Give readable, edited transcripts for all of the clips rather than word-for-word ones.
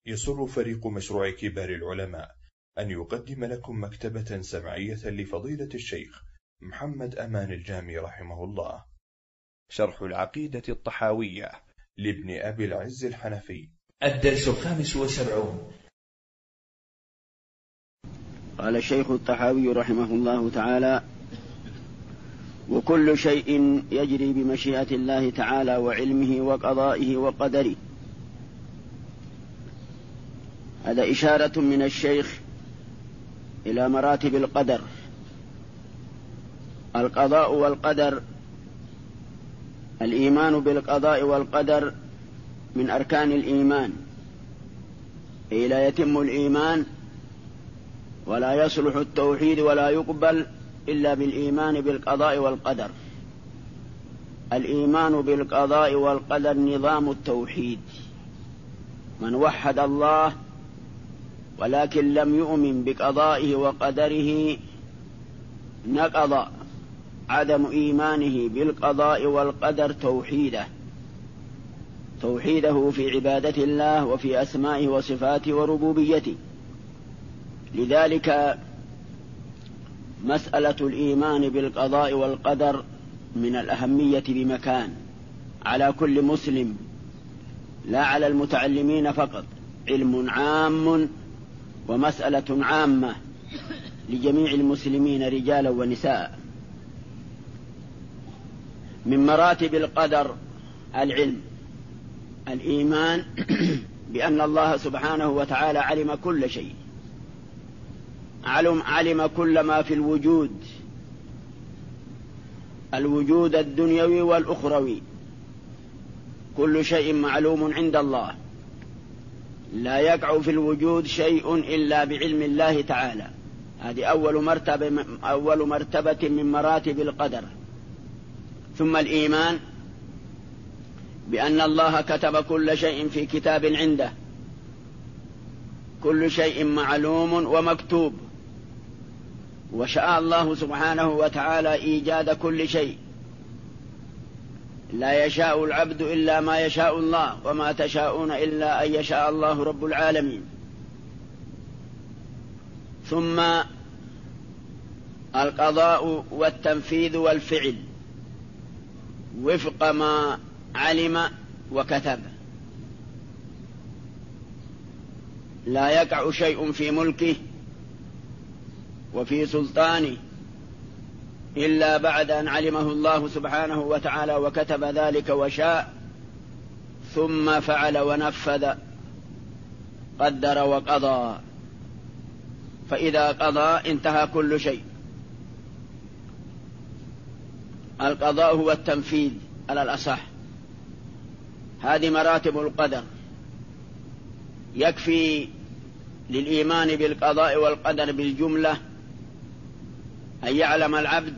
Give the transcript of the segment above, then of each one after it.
يسر فريق مشروع كبار العلماء أن يقدم لكم مكتبة سمعية لفضيلة الشيخ محمد أمان الجامي رحمه الله، شرح العقيدة الطحاوية لابن أبي العز الحنفي. الدرس 75. قال الشيخ الطحاوي رحمه الله تعالى: وكل شيء يجري بمشيئة الله تعالى وعلمه وقضائه وقدره. هذا إشارة من الشيخ إلى مراتب القدر. القضاء والقدر، الإيمان بالقضاء والقدر من أركان الإيمان، أي لا يتم الإيمان ولا يصلح التوحيد ولا يقبل إلا بالإيمان بالقضاء والقدر. الإيمان بالقضاء والقدر نظام التوحيد. من وحد الله ولكن لم يؤمن بقضائه وقدره نقض عدم إيمانه بالقضاء والقدر توحيده في عبادة الله وفي أسمائه وصفاته وربوبيته. لذلك مسألة الإيمان بالقضاء والقدر من الأهمية بمكان على كل مسلم، لا على المتعلمين فقط. علم عام ومسألة عامة لجميع المسلمين رجالا ونساء. من مراتب القدر العلم، الإيمان بأن الله سبحانه وتعالى علم كل شيء، علم كل ما في الوجود الدنيوي والأخروي. كل شيء معلوم عند الله، لا يقع في الوجود شيء إلا بعلم الله تعالى. هذه أول مرتبة من مراتب القدر. ثم الإيمان بأن الله كتب كل شيء في كتاب عنده، كل شيء معلوم ومكتوب، وشاء الله سبحانه وتعالى إيجاد كل شيء. لا يشاء العبد إلا ما يشاء الله، وما تشاءون إلا أن يشاء الله رب العالمين. ثم القضاء والتنفيذ والفعل وفق ما علم وكتب. لا يقع شيء في ملكه وفي سلطانه إلا بعد أن علمه الله سبحانه وتعالى وكتب ذلك وشاء، ثم فعل ونفذ، قدر وقضى. فإذا قضى انتهى كل شيء. القضاء هو التنفيذ على الأصح. هذه مراتب القدر. يكفي للإيمان بالقضاء والقدر بالجملة أن يعلم العبد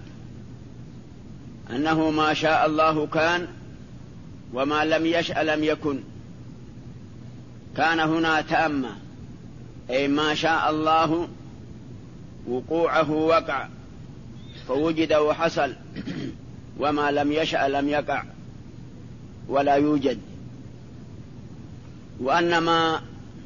أنه ما شاء الله كان، وما لم يشأ لم يكن. كان هنا تامة، أي ما شاء الله وقوعه وقع فوجد وحصل، وما لم يشأ لم يقع ولا يوجد. وأن ما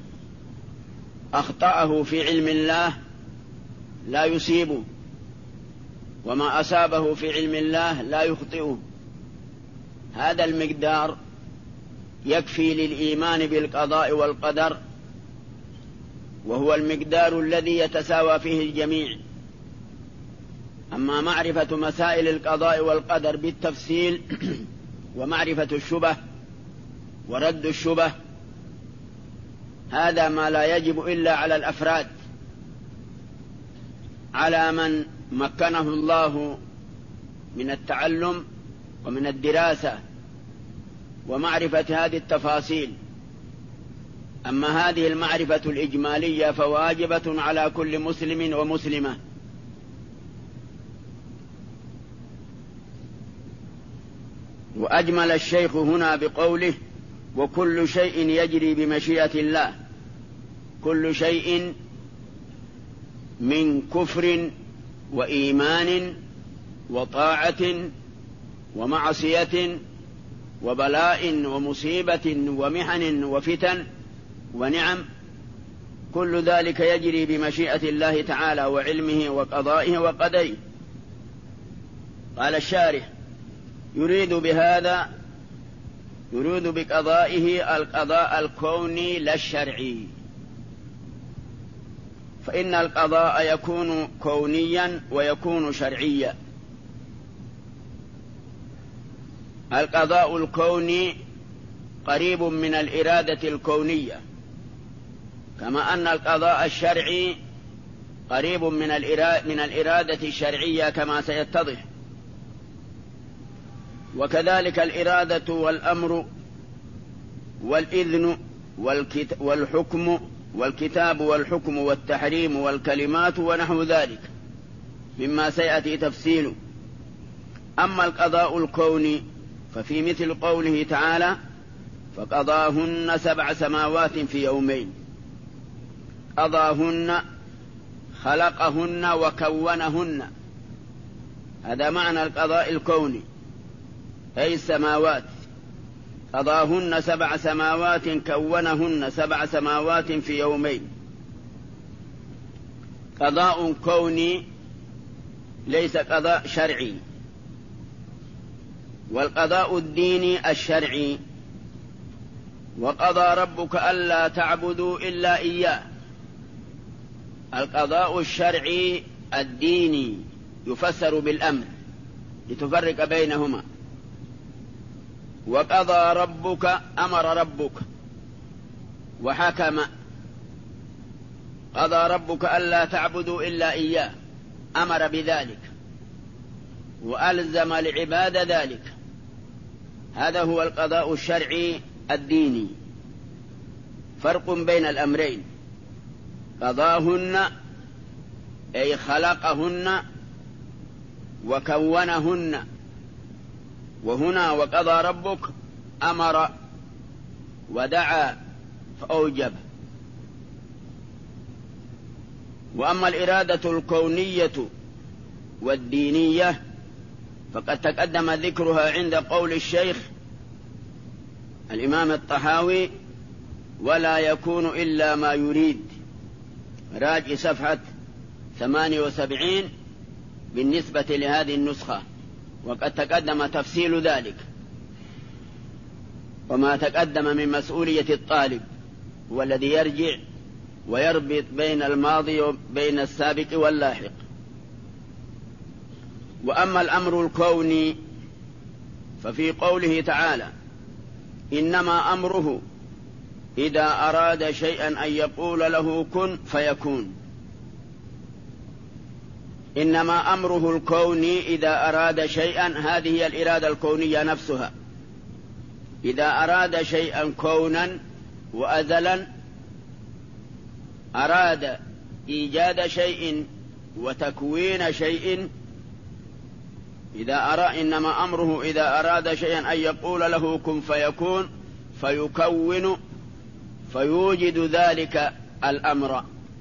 أخطأه في علم الله لا يصيبه، وما أصابه في علم الله لا يخطئه. هذا المقدار يكفي للإيمان بالقضاء والقدر، وهو المقدار الذي يتساوى فيه الجميع. أما معرفة مسائل القضاء والقدر بالتفصيل ومعرفة الشبه ورد الشبه، هذا ما لا يجب إلا على الأفراد، على من مكنه الله من التعلم ومن الدراسة ومعرفة هذه التفاصيل. أما هذه المعرفة الإجمالية فواجبة على كل مسلم ومسلمة. وأجمل الشيخ هنا بقوله: وكل شيء يجري بمشيئة الله. كل شيء من كفر وإيمان وطاعة ومعصية وبلاء ومصيبة ومحن وفتن ونعم، كل ذلك يجري بمشيئة الله تعالى وعلمه وقضائه وقدره. قال الشارح: يريد بقضائه القضاء الكوني لا الشرعي، فإن القضاء يكون كونيا ويكون شرعيا. القضاء الكوني قريب من الإرادة الكونية، كما أن القضاء الشرعي قريب من الإرادة الشرعية كما سيتضح. وكذلك الإرادة والأمر والإذن والحكم والكتاب والحكم والتحريم والكلمات ونحو ذلك مما سيأتي تفصيله. أما القضاء الكوني ففي مثل قوله تعالى: فقضاهن 7 سماوات في يومين. قضاهن خلقهن وكونهن، هذا معنى القضاء الكوني، أي السماوات. قضاهن 7 سماوات كونهن 7 سماوات في يومين. قضاء كوني ليس قضاء شرعي. والقضاء الديني الشرعي: وقضى ربك ألا تعبدوا إلا إياه. القضاء الشرعي الديني يفسر بالأمر لتفرق بينهما. وقضى ربك أمر ربك وحكم. قضى ربك ألا تعبدوا إلا إياه، أمر بذلك وألزم العباد ذلك. هذا هو القضاء الشرعي الديني. فرق بين الأمرين: قضاهن أي خلقهن وكونهن، وهنا وقضى ربك أمر ودعا فأوجب. وأما الإرادة الكونية والدينية فقد تقدم ذكرها عند قول الشيخ الإمام الطحاوي: ولا يكون إلا ما يريد، راجع صفحة 78 بالنسبة لهذه النسخة، وقد تقدم تفصيل ذلك وما تقدم من مسؤولية الطالب، هو الذي يرجع ويربط بين الماضي وبين السابق واللاحق. وأما الأمر الكوني ففي قوله تعالى: إنما أمره إذا أراد شيئا أن يقول له كن فيكون. إنما أمره الكوني إذا أراد شيئا، هذه هي الإرادة الكونية نفسها. إذا أراد شيئا كونا وأزلا، أراد إيجاد شيء وتكوين شيء، إنما أمره إذا أراد شيئا أن يقول له كن فيكون، فيكون فيوجد ذلك الأمر.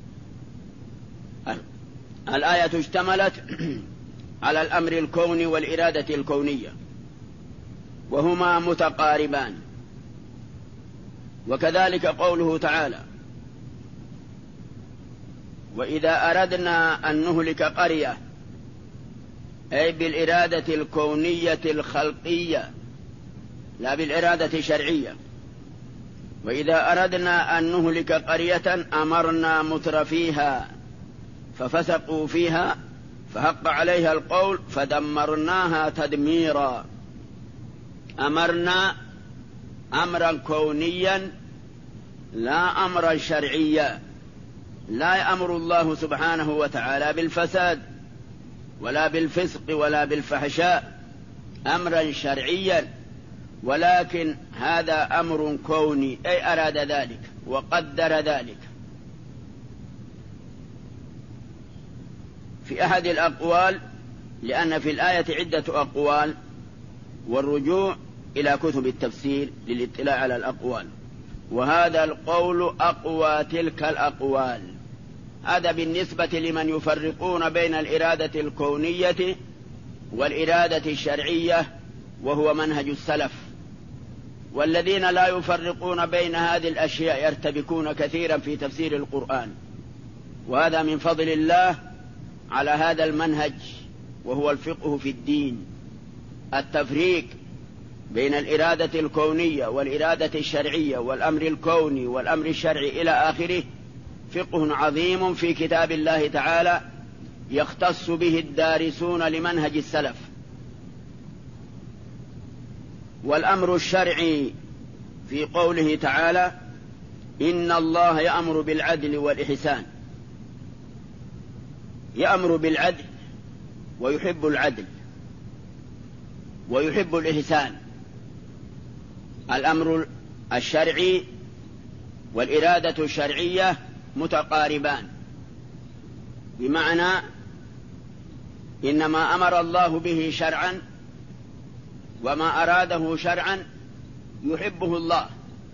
الآية اشتملت على الأمر الكوني والإرادة الكونية، وهما متقاربان. وكذلك قوله تعالى: وإذا أردنا أن نهلك قرية، أي بالإرادة الكونية الخلقية لا بالإرادة الشرعية. وإذا أردنا أن نهلك قرية أمرنا مترفيها ففسقوا فيها فحق عليها القول فدمرناها تدميرا. أمرنا أمرا كونيا لا أمرا شرعيا. لا يأمر الله سبحانه وتعالى بالفساد ولا بالفسق ولا بالفحشاء أمرا شرعيا، ولكن هذا أمر كوني، أي أراد ذلك وقدر ذلك. في أحد الأقوال، لأن في الآية عدة أقوال، والرجوع إلى كتب التفسير للاطلاع على الأقوال، وهذا القول أقوى تلك الأقوال. هذا بالنسبة لمن يفرقون بين الإرادة الكونية والإرادة الشرعية، وهو منهج السلف. والذين لا يفرقون بين هذه الأشياء يرتبكون كثيرا في تفسير القرآن، وهذا من فضل الله على هذا المنهج، وهو الفقه في الدين. التفريق بين الإرادة الكونية والإرادة الشرعية والأمر الكوني والأمر الشرعي إلى آخره فقه عظيم في كتاب الله تعالى يختص به الدارسون لمنهج السلف. والأمر الشرعي في قوله تعالى: إن الله يأمر بالعدل والإحسان. يأمر بالعدل ويحب العدل ويحب الإحسان. الأمر الشرعي والإرادة الشرعية متقاربان، بمعنى إنما أمر الله به شرعا وما أراده شرعا يحبه الله،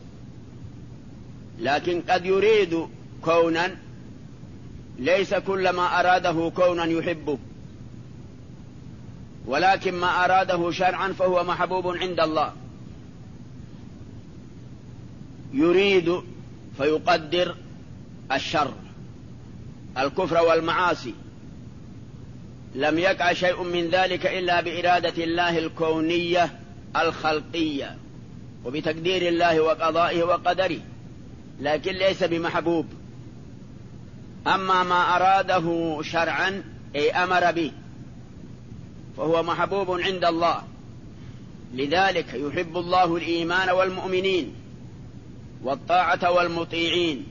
لكن قد يريد كونا ليس كل ما أراده كونا يحبه، ولكن ما أراده شرعا فهو محبوب عند الله. يريد فيقدر الشر، الكفر والمعاصي، لم يقع شيء من ذلك إلا بإرادة الله الكونية الخلقية وبتقدير الله وقضائه وقدره، لكن ليس بمحبوب. أما ما أراده شرعا أي أمر به فهو محبوب عند الله. لذلك يحب الله الإيمان والمؤمنين والطاعة والمطيعين،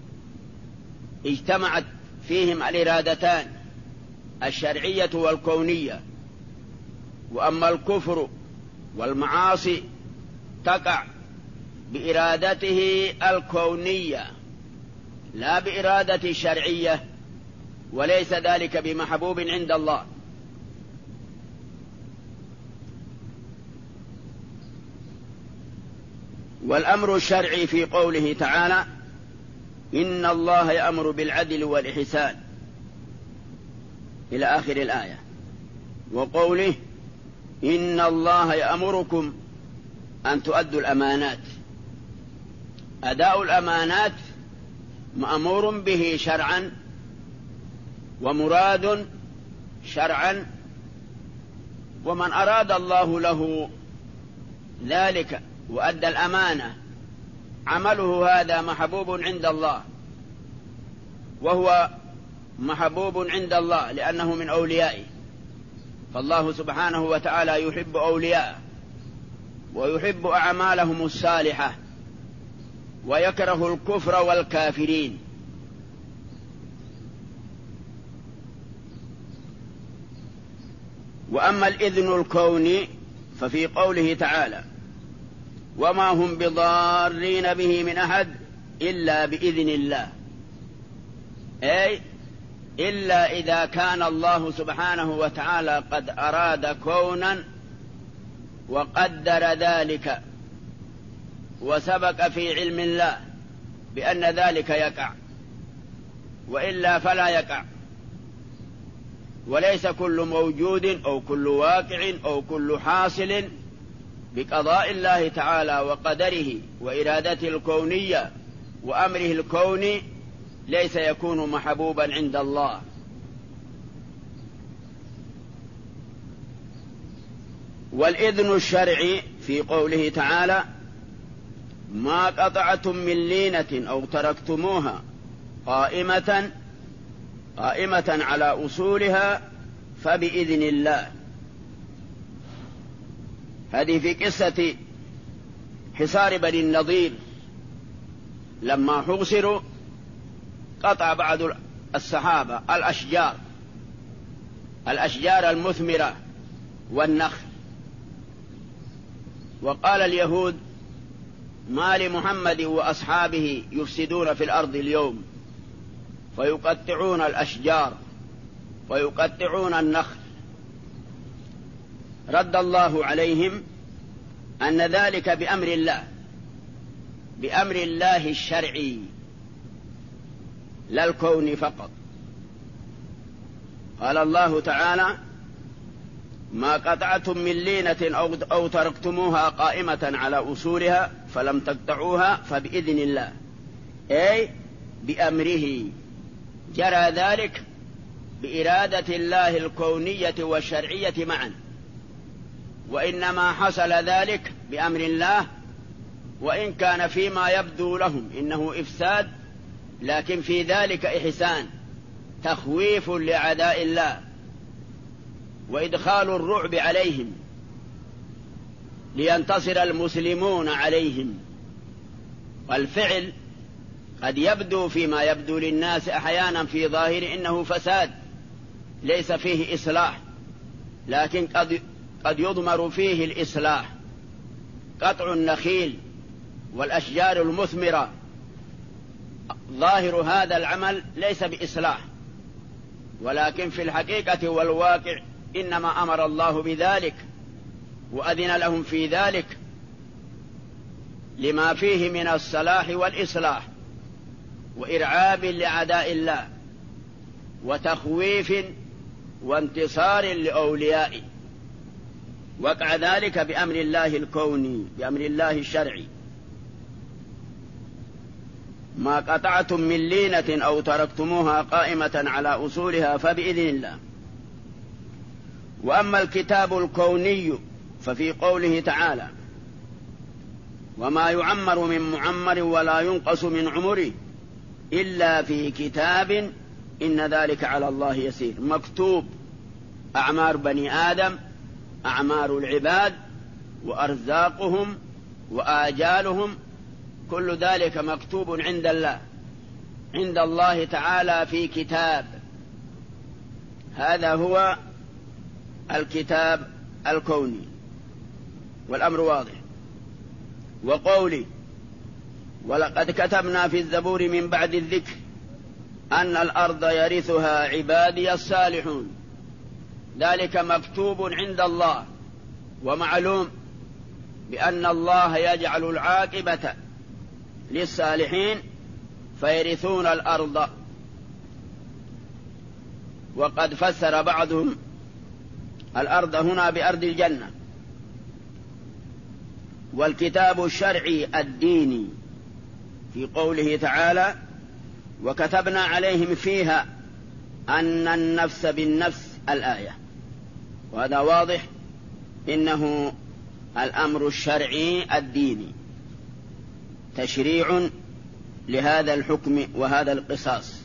اجتمعت فيهم الإرادتان الشرعية والكونية. وأما الكفر والمعاصي تقع بإرادته الكونية لا بإرادة الشرعية، وليس ذلك بمحبوب عند الله. والأمر الشرعي في قوله تعالى: إن الله يأمر بالعدل والإحسان إلى آخر الآية. وقوله: إن الله يأمركم أن تؤدوا الأمانات. أداء الأمانات مأمور به شرعا ومراد شرعا، ومن أراد الله له ذلك وأدى الأمانة عمله هذا محبوب عند الله، وهو محبوب عند الله لأنه من أوليائه. فالله سبحانه وتعالى يحب أولياءه ويحب أعمالهم الصالحة ويكره الكفر والكافرين. وأما الإذن الكوني ففي قوله تعالى: وما هم بضارين به من أحد إلا بإذن الله، أي إلا إذا كان الله سبحانه وتعالى قد أراد كونا وقدر ذلك وسبق في علم الله بأن ذلك يقع، وإلا فلا يقع. وليس كل موجود أو كل واقع أو كل حاصل بقضاء الله تعالى وقدره وإرادته الكونية وأمره الكوني ليس يكون محبوبا عند الله. والإذن الشرعي في قوله تعالى: ما قطعتم من لينة أو تركتموها قائمة على أصولها فبإذن الله. هذه في قصة حصار بني النضير، لما حوصروا قطع بعض الصحابة الأشجار المثمرة والنخل، وقال اليهود: ما لمحمد وأصحابه يفسدون في الأرض اليوم فيقطعون الأشجار ويقطعون النخل. رد الله عليهم أن ذلك بأمر الله الشرعي لا الكون فقط. قال الله تعالى: ما قطعتم من لينة أو تركتموها قائمة على أصولها فلم تقطعوها فبإذن الله، أي بأمره. جرى ذلك بإرادة الله الكونية والشرعية معا، وإنما حصل ذلك بأمر الله، وإن كان فيما يبدو لهم إنه إفساد، لكن في ذلك إحسان، تخويف لأعداء الله وإدخال الرعب عليهم لينتصر المسلمون عليهم. والفعل قد يبدو فيما يبدو للناس أحيانا في ظاهر إنه فساد ليس فيه إصلاح، لكن قد يضمر فيه الإصلاح. قطع النخيل والأشجار المثمرة، ظاهر هذا العمل ليس بإصلاح، ولكن في الحقيقة والواقع إنما أمر الله بذلك وأذن لهم في ذلك لما فيه من الصلاح والإصلاح وإرعاب لأعداء الله وتخويف وانتصار لأوليائه. وقع ذلك بأمر الله الكوني، بأمر الله الشرعي. ما قطعتم من لينة أو تركتموها قائمة على أصولها فبإذن الله. وأما الكتاب الكوني ففي قوله تعالى: وما يعمر من معمر ولا ينقص من عمره إلا في كتاب إن ذلك على الله يسير. مكتوب أعمار بني آدم، أعمار العباد وأرزاقهم وآجالهم، كل ذلك مكتوب عند الله، عند الله تعالى في كتاب. هذا هو الكتاب الكوني، والأمر واضح. وقولي: ولقد كتبنا في الزبور من بعد الذكر أن الأرض يرثها عبادي الصالحون، ذلك مكتوب عند الله، ومعلوم بأن الله يجعل العاقبة للصالحين فيرثون الأرض. وقد فسر بعضهم الأرض هنا بأرض الجنة. والكتاب الشرعي الديني في قوله تعالى: وكتبنا عليهم فيها أن النفس بالنفس، الآية. وهذا واضح إنه الأمر الشرعي الديني، تشريع لهذا الحكم وهذا القصاص.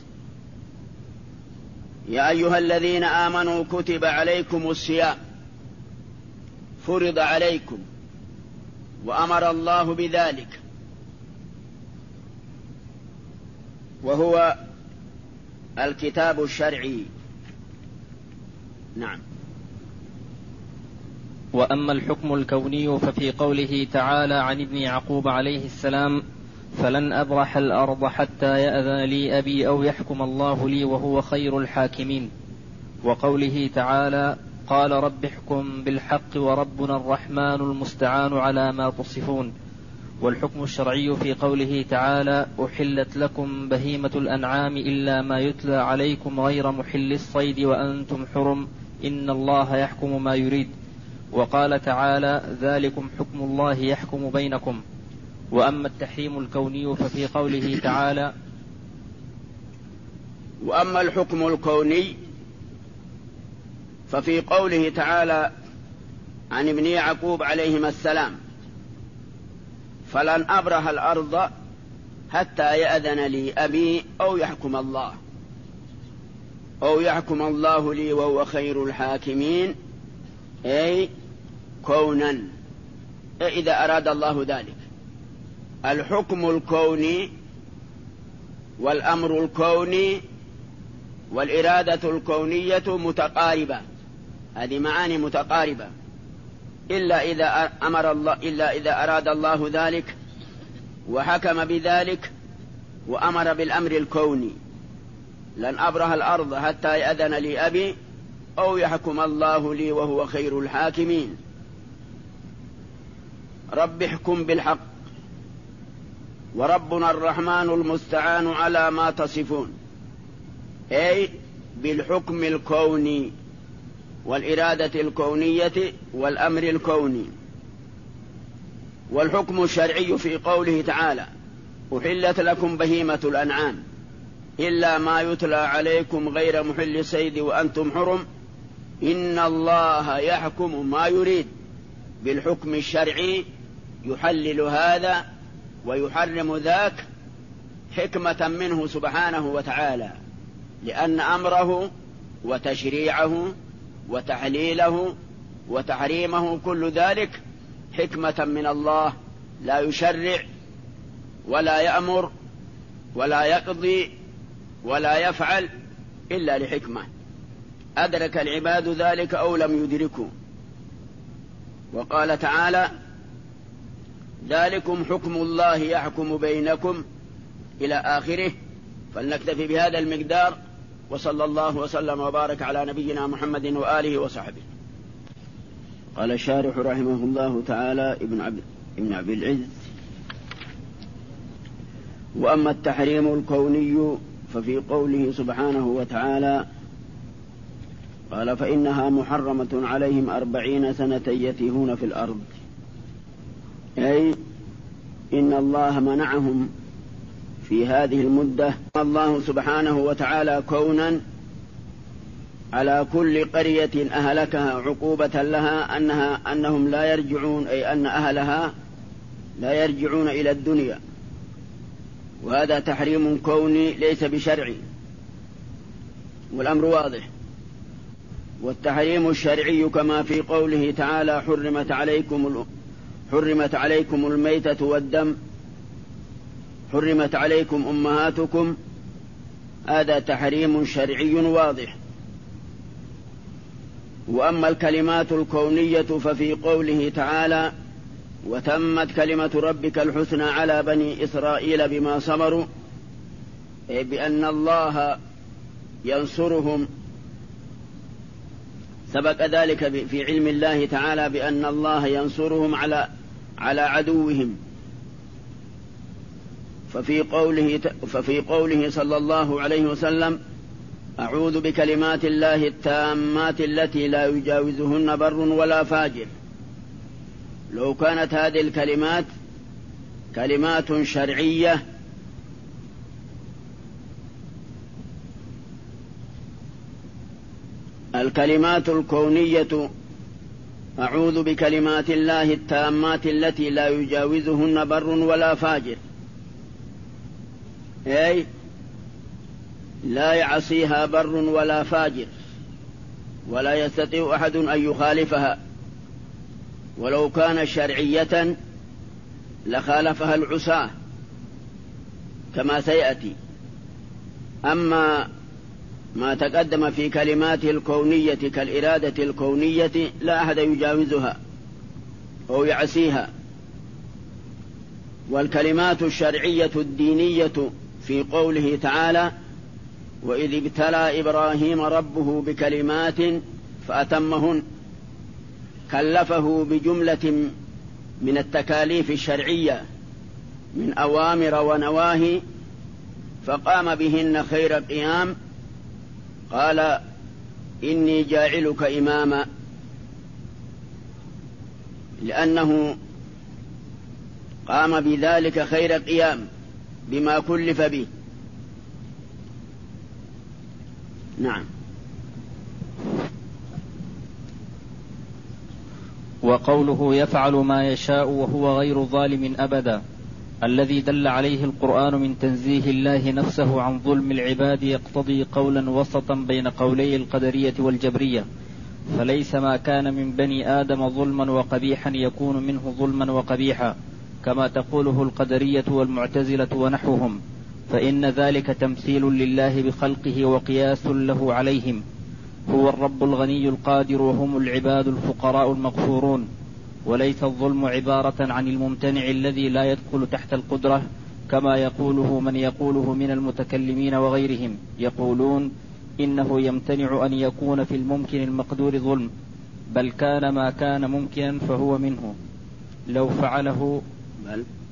يا أيها الذين آمنوا كتب عليكم الصيام، فرض عليكم، وأمر الله بذلك، وهو الكتاب الشرعي. نعم. وأما الحكم الكوني ففي قوله تعالى عن ابن يعقوب عليه السلام: فلن أبرح الأرض حتى يأذن لي أبي أو يحكم الله لي وهو خير الحاكمين. وقوله تعالى: قال رب احكم بالحق وربنا الرحمن المستعان على ما تصفون. والحكم الشرعي في قوله تعالى: أحلت لكم بهيمة الأنعام إلا ما يتلى عليكم غير محل الصيد وأنتم حرم إن الله يحكم ما يريد. وقال تعالى: ذلكم حكم الله يحكم بينكم. وأما التحريم الكوني ففي قوله تعالى: وأما الحكم الكوني ففي قوله تعالى عن ابن يعقوب عليهما السلام: فلن أبرح الأرض حتى يأذن لي أبي أو يحكم الله لي وهو خير الحاكمين، أي كونا، إذا أراد الله ذلك. الحكم الكوني والأمر الكوني والإرادة الكونية متقاربة، هذه معاني متقاربة، إلا إذا أراد الله ذلك وحكم بذلك وأمر بالأمر الكوني: لن أبرح الأرض حتى يأذن لي أبي أو يحكم الله لي وهو خير الحاكمين. رب احكم بالحق وربنا الرحمن المستعان على ما تصفون، أي بالحكم الكوني والإرادة الكونية والأمر الكوني. والحكم الشرعي في قوله تعالى: أحلت لكم بهيمة الأنعام إلا ما يتلى عليكم غير محل الصيد وأنتم حرم، إن الله يحكم ما يريد بالحكم الشرعي يحلل هذا ويحرم ذاك حكمة منه سبحانه وتعالى، لأن أمره وتشريعه وتحليله وتحريمه كل ذلك حكمة من الله، لا يشرع ولا يأمر ولا يقضي ولا يفعل إلا لحكمة أدرك العباد ذلك أو لم يدركوا. وقال تعالى: ذلكم حكم الله يحكم بينكم إلى آخره. فلنكتفي بهذا المقدار، وصلى الله وسلم وبارك على نبينا محمد وآله وصحبه. قال الشارح رحمه الله تعالى ابن عبد العز: وأما التحريم الكوني ففي قوله سبحانه وتعالى قال: فإنها محرمة عليهم 40 سنة يتيهون في الأرض، أي إن الله منعهم في هذه المدة. الله سبحانه وتعالى كونا على كل قرية أهلكها عقوبة لها أنهم لا يرجعون، أي أن أهلها لا يرجعون إلى الدنيا، وهذا تحريم كوني ليس بشرعي، والأمر واضح. والتحريم الشرعي كما في قوله تعالى: حرمت عليكم الميتة والدم، حرمت عليكم أمهاتكم، هذا تحريم شرعي واضح. وأما الكلمات الكونية ففي قوله تعالى: وتمت كلمة ربك الحسنى على بني إسرائيل بما صبروا، أي بأن الله ينصرهم. سبق ذلك في علم الله تعالى بأن الله ينصرهم على عدوهم. ففي قوله صلى الله عليه وسلم: أعوذ بكلمات الله التامات التي لا يجاوزهن بر ولا فاجر. لو كانت هذه الكلمات كلمات شرعية الكلمات الكونية: أعوذ بكلمات الله التامات التي لا يجاوزهن بر ولا فاجر، أي لا يعصيها بر ولا فاجر، ولا يستطيع أحد أن يخالفها، ولو كان شرعية لخالفها العصاة كما سيأتي. أما ما تقدم في كلماته الكونية كالإرادة الكونية لا أحد يجاوزها أو يعصيها. والكلمات الشرعية الدينية في قوله تعالى: وإذ ابتلى إبراهيم ربه بكلمات فأتمهن، كلفه بجملة من التكاليف الشرعية من أوامر ونواهي فقام بهن خير قيام. قال: إني جاعلك إماما، لأنه قام بذلك خير قيام بما كلف به. نعم. وقوله يفعل ما يشاء وهو غير ظالم أبدا، الذي دل عليه القرآن من تنزيه الله نفسه عن ظلم العباد يقتضي قولا وسطا بين قولي القدرية والجبرية، فليس ما كان من بني آدم ظلما وقبيحا يكون منه ظلما وقبيحا كما تقوله القدرية والمعتزلة ونحوهم، فإن ذلك تمثيل لله بخلقه وقياس له عليهم. هو الرب الغني القادر وهم العباد الفقراء المغفورون، وليس الظلم عبارة عن الممتنع الذي لا يدخل تحت القدرة كما يقوله من يقوله من المتكلمين وغيرهم، يقولون إنه يمتنع أن يكون في الممكن المقدور ظلم، بل كان ما كان ممكنا فهو منه لو فعله،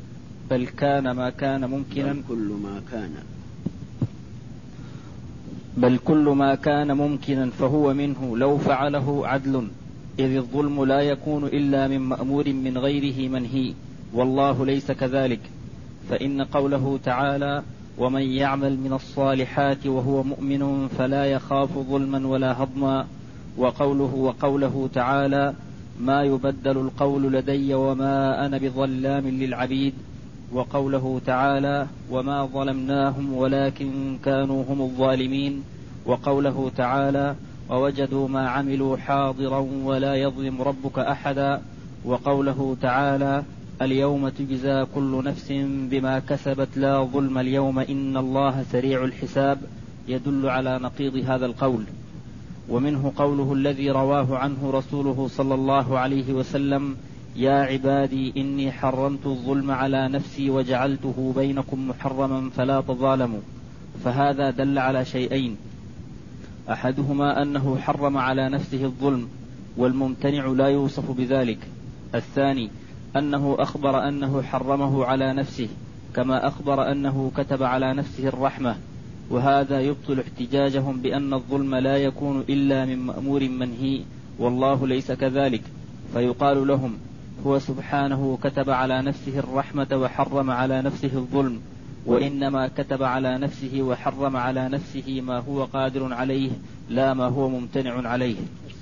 بل كان ما كان ممكنا، كل ما كان بل كل ما كان ممكنا فهو منه لو فعله عدل، إذ الظلم لا يكون إلا من مأمور من غيره منهي، والله ليس كذلك. فإن قوله تعالى ومن يعمل من الصالحات وهو مؤمن فلا يخاف ظلما ولا هضما، وقوله تعالى ما يبدل القول لدي وما أنا بظلام للعبيد، وقوله تعالى وما ظلمناهم ولكن كانوا هم الظالمين، وقوله تعالى ووجدوا ما عملوا حاضرا ولا يظلم ربك أحدا، وقوله تعالى اليوم تجزى كل نفس بما كسبت لا ظلم اليوم إن الله سريع الحساب، يدل على نقيض هذا القول. ومنه قوله الذي رواه عنه رسوله صلى الله عليه وسلم يا عبادي إني حرمت الظلم على نفسي وجعلته بينكم محرما فلا تظالموا. فهذا دل على شيئين: أحدهما أنه حرم على نفسه الظلم والممتنع لا يوصف بذلك. الثاني أنه أخبر أنه حرمه على نفسه كما أخبر أنه كتب على نفسه الرحمة، وهذا يبطل احتجاجهم بأن الظلم لا يكون إلا من مأمور منهي، والله ليس كذلك. فيقال لهم هو سبحانه كتب على نفسه الرحمة وحرم على نفسه الظلم، وإنما كتب على نفسه وحرم على نفسه ما هو قادر عليه لا ما هو ممتنع عليه.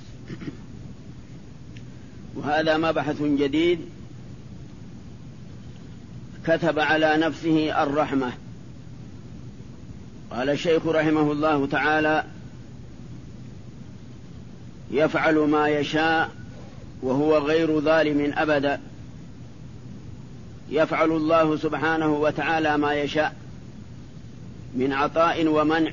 وهذا مبحث جديد. كتب على نفسه الرحمة. قال الشيخ رحمه الله تعالى يفعل ما يشاء وهو غير ظالم أبدا. يفعل الله سبحانه وتعالى ما يشاء من عطاء ومنع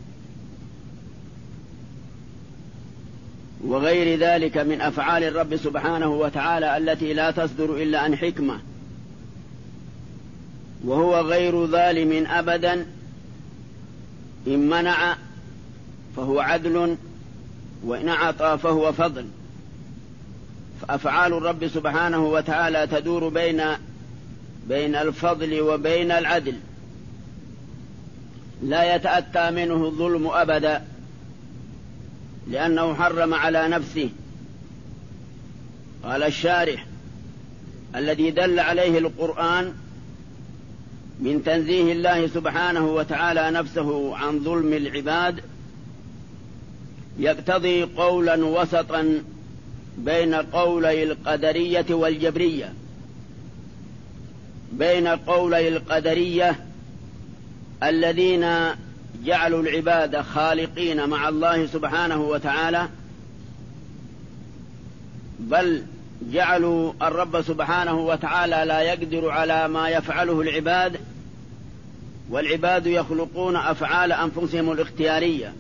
وغير ذلك من أفعال الرب سبحانه وتعالى التي لا تصدر إلا عن حكمة، وهو غير ظالم أبدا. إن منع فهو عدل، وإن أعطى فهو فضل. فأفعال الرب سبحانه وتعالى تدور بين الفضل وبين العدل، لا يتأتى منه الظلم أبدا، لأنه حرم على نفسه. قال الشارح الذي دل عليه القرآن من تنزيه الله سبحانه وتعالى نفسه عن ظلم العباد يقتضي قولا وسطا بين قولي القدرية والجبرية. بين قولي القدرية الذين جعلوا العباد خالقين مع الله سبحانه وتعالى، بل جعلوا الرب سبحانه وتعالى لا يقدر على ما يفعله العباد، والعباد يخلقون أفعال أنفسهم الاختيارية.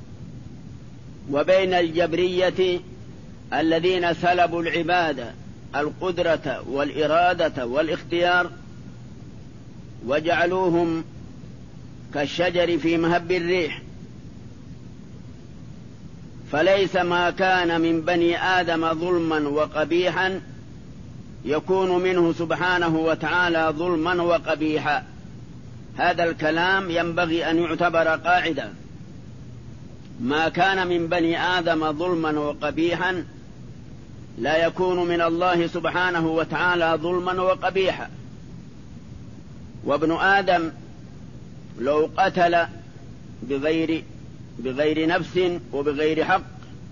وبين الجبرية الذين سلبوا العباد القدرة والإرادة والاختيار وجعلوهم كالشجر في مهب الريح. فليس ما كان من بني آدم ظلما وقبيحا يكون منه سبحانه وتعالى ظلما وقبيحا. هذا الكلام ينبغي أن يعتبر قاعدة. ما كان من بني آدم ظلما وقبيحا لا يكون من الله سبحانه وتعالى ظلما وقبيحا. وابن آدم لو قتل بغير نفس وبغير حق،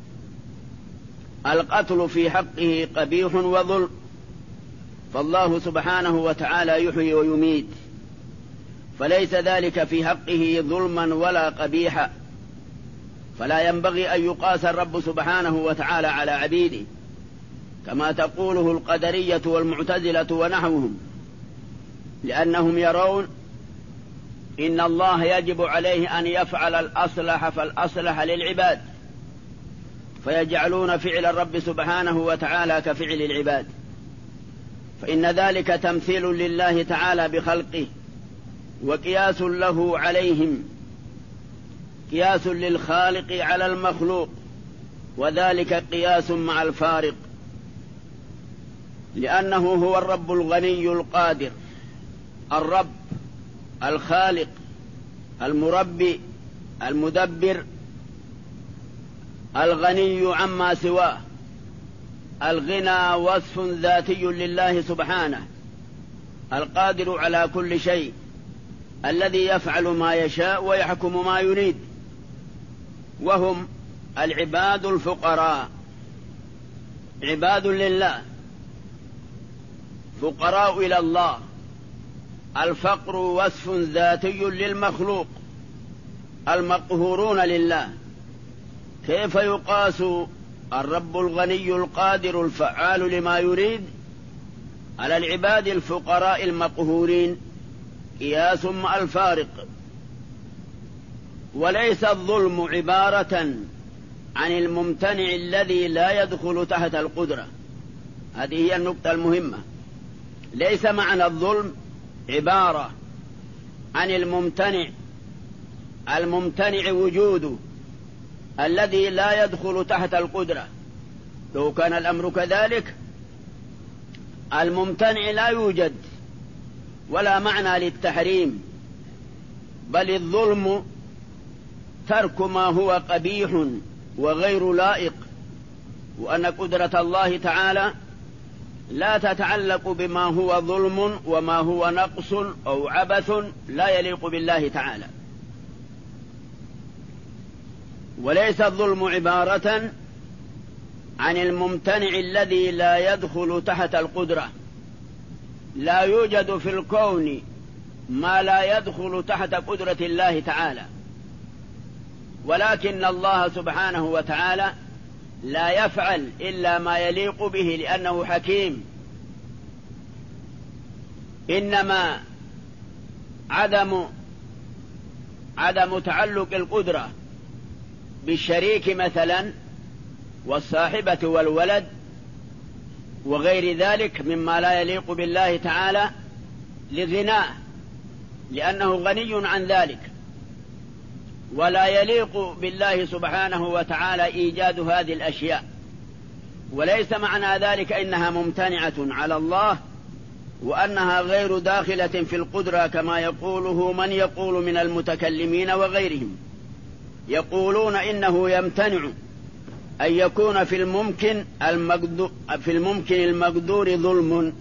القتل في حقه قبيح وظلم، فالله سبحانه وتعالى يحيي ويميت، فليس ذلك في حقه ظلما ولا قبيحا. فلا ينبغي أن يقاس الرب سبحانه وتعالى على عبيده كما تقوله القدرية والمعتزلة ونحوهم، لأنهم يرون إن الله يجب عليه أن يفعل الأصلح فالأصلح للعباد، فيجعلون فعل الرب سبحانه وتعالى كفعل العباد، فإن ذلك تمثيل لله تعالى بخلقه وقياس له عليهم، قياس للخالق على المخلوق، وذلك قياس مع الفارق، لأنه هو الرب الغني القادر، الرب الخالق المربي المدبر الغني عما سواه. الغنى وصف ذاتي لله سبحانه، القادر على كل شيء، الذي يفعل ما يشاء ويحكم ما يريد. وهم العباد الفقراء، عباد لله فقراء إلى الله. الفقر وصف ذاتي للمخلوق، المقهورون لله. كيف يقاس الرب الغني القادر الفعال لما يريد على العباد الفقراء المقهورين؟ قياس مع الفارق. وليس الظلم عبارة عن الممتنع الذي لا يدخل تحت القدرة. هذه هي النقطة المهمة. ليس معنى الظلم عبارة عن الممتنع وجوده الذي لا يدخل تحت القدرة. لو كان الأمر كذلك الممتنع لا يوجد ولا معنى للتحريم، بل الظلم ترك ما هو قبيح وغير لائق، وأن قدرة الله تعالى لا تتعلق بما هو ظلم وما هو نقص أو عبث لا يليق بالله تعالى. وليس الظلم عبارة عن الممتنع الذي لا يدخل تحت القدرة. لا يوجد في الكون ما لا يدخل تحت قدرة الله تعالى، ولكن الله سبحانه وتعالى لا يفعل إلا ما يليق به لأنه حكيم. إنما عدم تعلق القدرة بالشريك مثلا والصاحبة والولد وغير ذلك مما لا يليق بالله تعالى لغناه، لأنه غني عن ذلك، ولا يليق بالله سبحانه وتعالى إيجاد هذه الأشياء. وليس معنى ذلك إنها ممتنعة على الله وأنها غير داخلة في القدرة كما يقوله من يقول من المتكلمين وغيرهم. يقولون إنه يمتنع أن يكون في الممكن المقدور ظلم.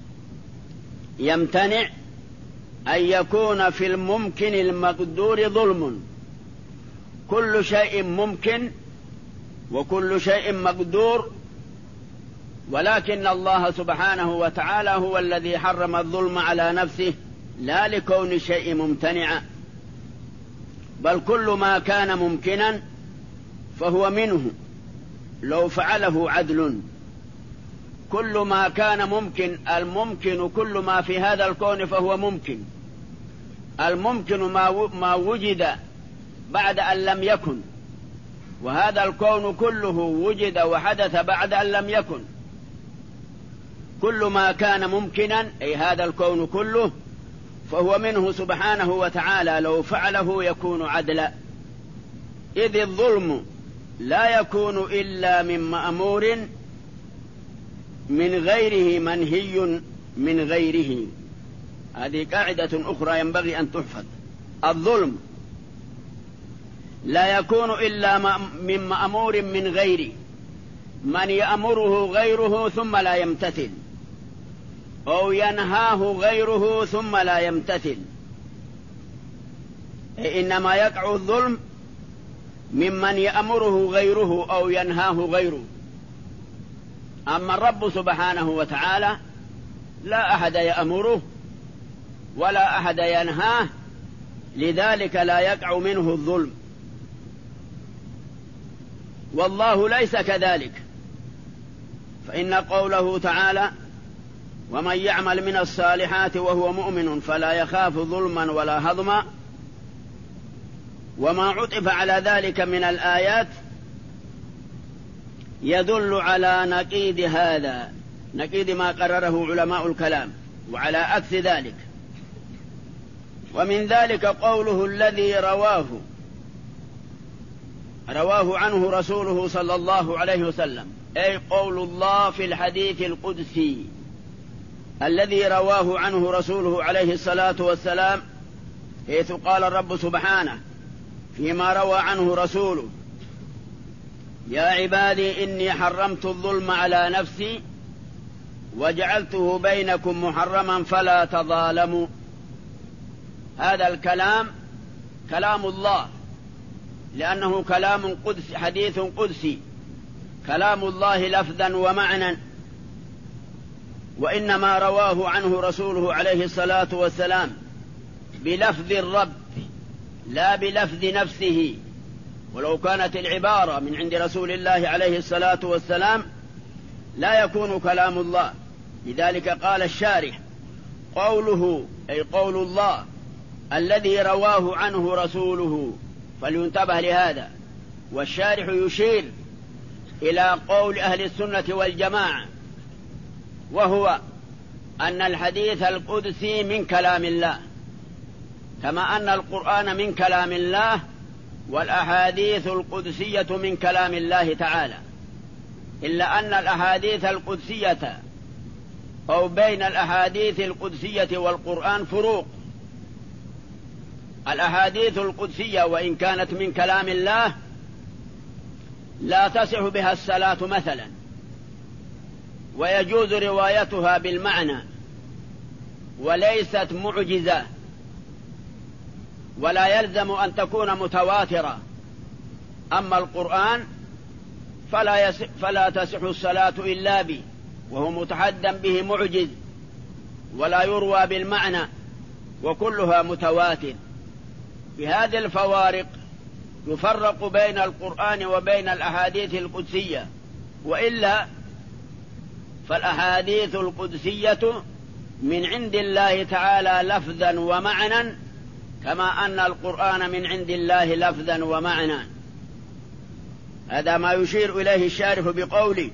يمتنع أن يكون في الممكن المقدور ظلم. كل شيء ممكن وكل شيء مقدور، ولكن الله سبحانه وتعالى هو الذي حرم الظلم على نفسه، لا لكون الشيء ممتنعا، بل كل ما كان ممكنا فهو منه لو فعله عدل. كل ما كان ممكن، الممكن كل ما في هذا الكون فهو ممكن. الممكن ما وجد بعد أن لم يكن، وهذا الكون كله وجد وحدث بعد أن لم يكن. كل ما كان ممكنا أي هذا الكون كله فهو منه سبحانه وتعالى، لو فعله يكون عدلا. إذ الظلم لا يكون إلا من مأمور من غيره منهي من غيره. هذه قاعدة أخرى ينبغي أن تحفظ. الظلم لا يكون إلا من مأمور من غيره، من يأمره غيره ثم لا يمتثل، أو ينهاه غيره ثم لا يمتثل. إنما يقع الظلم ممن يأمره غيره أو ينهاه غيره. أما الرب سبحانه وتعالى لا أحد يأمره ولا أحد ينهاه، لذلك لا يقع منه الظلم. والله ليس كذلك، فإن قوله تعالى ومن يعمل من الصالحات وهو مؤمن فلا يخاف ظلما ولا هضما، وما عطف على ذلك من الآيات يدل على نقيض هذا، نقيض ما قرره علماء الكلام، وعلى عكس ذلك. ومن ذلك قوله الذي رواه عنه رسوله صلى الله عليه وسلم، أي قول الله في الحديث القدسي الذي رواه عنه رسوله عليه الصلاة والسلام، حيث قال الرب سبحانه فيما روى عنه رسوله: يا عبادي إني حرمت الظلم على نفسي وجعلته بينكم محرما فلا تظالموا. هذا الكلام كلام الله، لأنه كلام قدسي، حديث قدسي، كلام الله لفظا ومعنى، وإنما رواه عنه رسوله عليه الصلاة والسلام بلفظ الرب لا بلفظ نفسه. ولو كانت العبارة من عند رسول الله عليه الصلاة والسلام لا يكون كلام الله. لذلك قال الشارح: قوله أي قول الله الذي رواه عنه رسوله. فلينتبه لهذا. والشارح يشير إلى قول أهل السنة والجماعة، وهو أن الحديث القدسي من كلام الله، كما أن القرآن من كلام الله، والأحاديث القدسية من كلام الله تعالى. إلا أن الأحاديث القدسية أو بين الأحاديث القدسية والقرآن فروق. الأحاديث القدسية وإن كانت من كلام الله لا تصح بها الصلاة مثلا، ويجوز روايتها بالمعنى وليست معجزة، ولا يلزم أن تكون متواترة. أما القرآن فلا تصح الصلاة إلا به، وهو متحدى به معجز، ولا يروى بالمعنى، وكلها متواتر. بهذه الفوارق يفرق بين القرآن وبين الأحاديث القدسية، وإلا فالأحاديث القدسية من عند الله تعالى لفظا ومعنى، كما أن القرآن من عند الله لفظا ومعنى. هذا ما يشير إليه الشارح بقوله: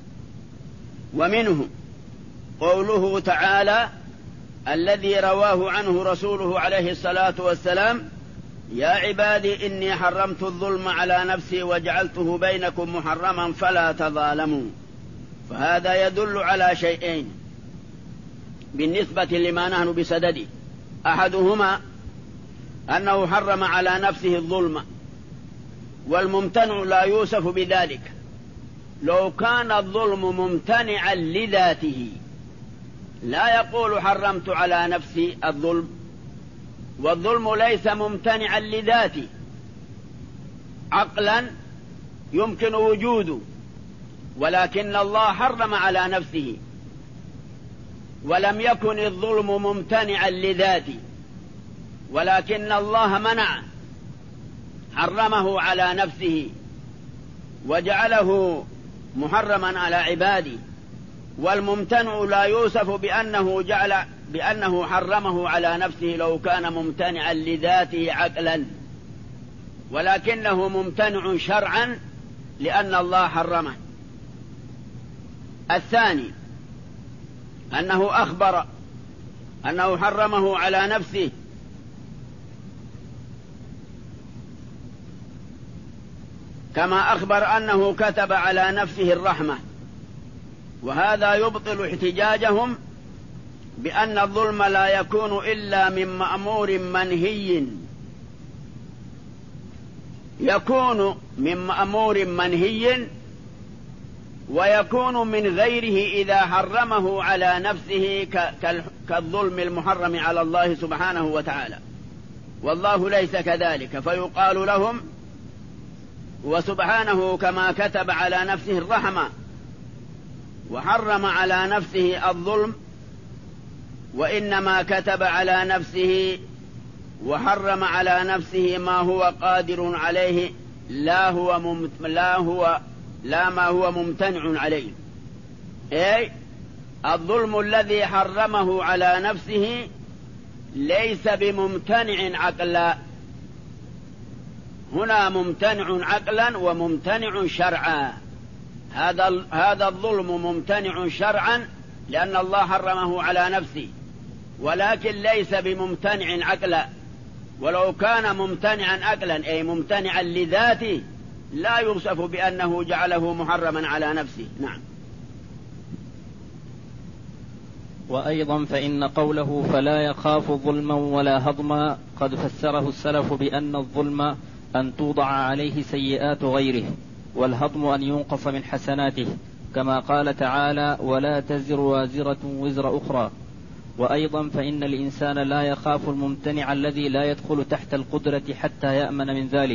ومنه قوله تعالى الذي رواه عنه رسوله عليه الصلاة والسلام: يا عبادي إني حرمت الظلم على نفسي وجعلته بينكم محرما فلا تظالموا. فهذا يدل على شيئين بالنسبة لما نحن بصدده: أحدهما أنه حرم على نفسه الظلم، والممتنع لا يوصف بذلك. لو كان الظلم ممتنعا لذاته لا يقول حرمت على نفسي الظلم، والظلم ليس ممتنعا لذاته، عقلا يمكن وجوده، ولكن الله حرم على نفسه، ولم يكن الظلم ممتنعا لذاته، ولكن الله منع، حرمه على نفسه وجعله محرما على عباده. والممتنع لا يوصف بأنه حرمه على نفسه لو كان ممتنعا لذاته عقلا، ولكنه ممتنع شرعا لأن الله حرمه. الثاني أنه أخبر أنه حرمه على نفسه كما أخبر أنه كتب على نفسه الرحمة، وهذا يبطل احتجاجهم بأن الظلم لا يكون إلا من مأمور منهي، يكون من مأمور منهي ويكون من غيره إذا حرمه على نفسه كالظلم المحرم على الله سبحانه وتعالى، والله ليس كذلك. فيقال لهم: وسبحانه كما كتب على نفسه الرحمة وحرم على نفسه الظلم، وإنما كتب على نفسه وحرم على نفسه ما هو قادر عليه، لا ما هو ممتنع عليه. أي الظلم الذي حرمه على نفسه ليس بممتنع عقلا، هنا ممتنع عقلا وممتنع شرعا. هذا الظلم ممتنع شرعا لأن الله حرمه على نفسه، ولكن ليس بممتنع عقلا. ولو كان ممتنعا عقلا أي ممتنعا لذاته لا يوصف بأنه جعله محرما على نفسه. نعم. وأيضا فإن قوله فلا يخاف ظلما ولا هضما قد فسره السلف بأن الظلم أن توضع عليه سيئات غيره، والهضم أن ينقص من حسناته، كما قال تعالى: ولا تزر وازرة وزر أخرى. وأيضا فإن الإنسان لا يخاف الممتنع الذي لا يدخل تحت القدرة حتى يأمن من ذلك.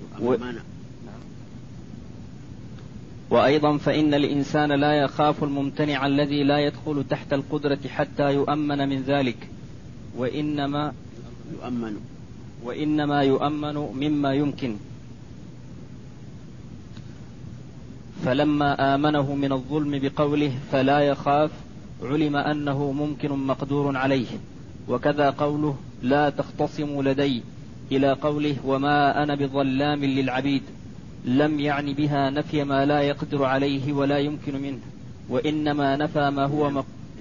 وأيضا فإن الإنسان لا يخاف الممتنع الذي لا يدخل تحت القدرة حتى يؤمن من ذلك، وإنما يؤمن مما يمكن. فلما آمنه من الظلم بقوله فلا يخاف علم أنه ممكن مقدور عليه. وكذا قوله لا تختصموا لدي إلى قوله وما أنا بظلام للعبيد لم يعني بها نفي ما لا يقدر عليه ولا يمكن منه، وإنما نفى ما هو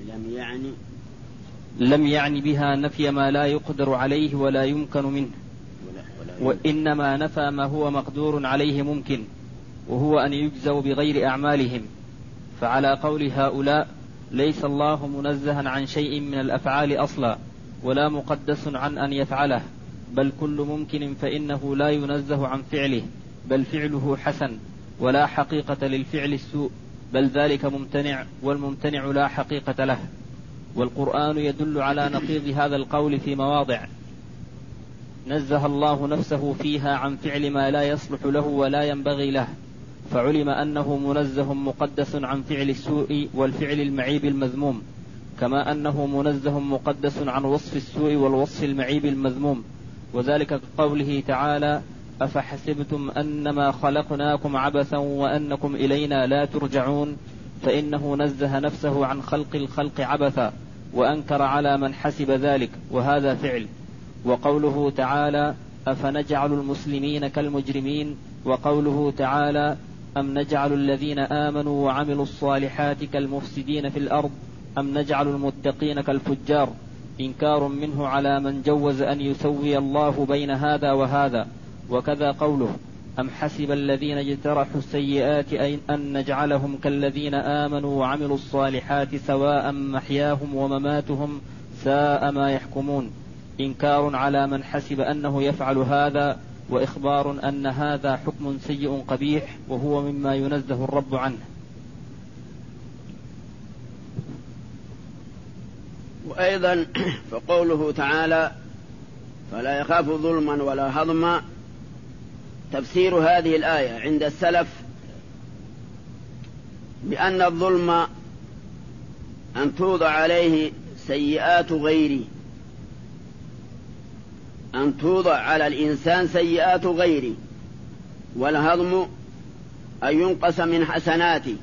لم يعني بها نفي ما لا يقدر عليه ولا يمكن منه، وإنما نفى ما هو مقدور عليه ممكن، وهو أن يجزوا بغير أعمالهم. فعلى قول هؤلاء ليس الله منزها عن شيء من الأفعال أصلا، ولا مقدس عن أن يفعله، بل كل ممكن فإنه لا ينزه عن فعله، بل فعله حسن، ولا حقيقة للفعل السوء، بل ذلك ممتنع، والممتنع لا حقيقة له. والقرآن يدل على نقيض هذا القول في مواضع نزه الله نفسه فيها عن فعل ما لا يصلح له ولا ينبغي له، فعلم أنه منزه مقدس عن فعل السوء والفعل المعيب المذموم، كما أنه منزه مقدس عن وصف السوء والوصف المعيب المذموم. وذلك كقوله تعالى أفحسبتم أنما خلقناكم عبثا وأنكم إلينا لا ترجعون، فإنه نزه نفسه عن خلق الخلق عبثا، وأنكر على من حسب ذلك، وهذا فعل. وقوله تعالى أفنجعل المسلمين كالمجرمين، وقوله تعالى أم نجعل الذين آمنوا وعملوا الصالحات كالمفسدين في الأرض أم نجعل المتقين كالفجار، إنكار منه على من جوز أن يسوي الله بين هذا وهذا. وكذا قوله أم حسب الذين اجترحوا السيئات أن نجعلهم كالذين آمنوا وعملوا الصالحات سواء محياهم ومماتهم ساء ما يحكمون، إنكار على من حسب أنه يفعل هذا، وإخبار أن هذا حكم سيء قبيح، وهو مما ينزه الرب عنه. وأيضا فقوله تعالى فلا يخاف ظلما ولا هضما، تفسير هذه الآية عند السلف بأن الظلم أن توضع عليه سيئات غيره، أن توضع على الإنسان سيئات غيره، والهضم أن ينقص من حسناته.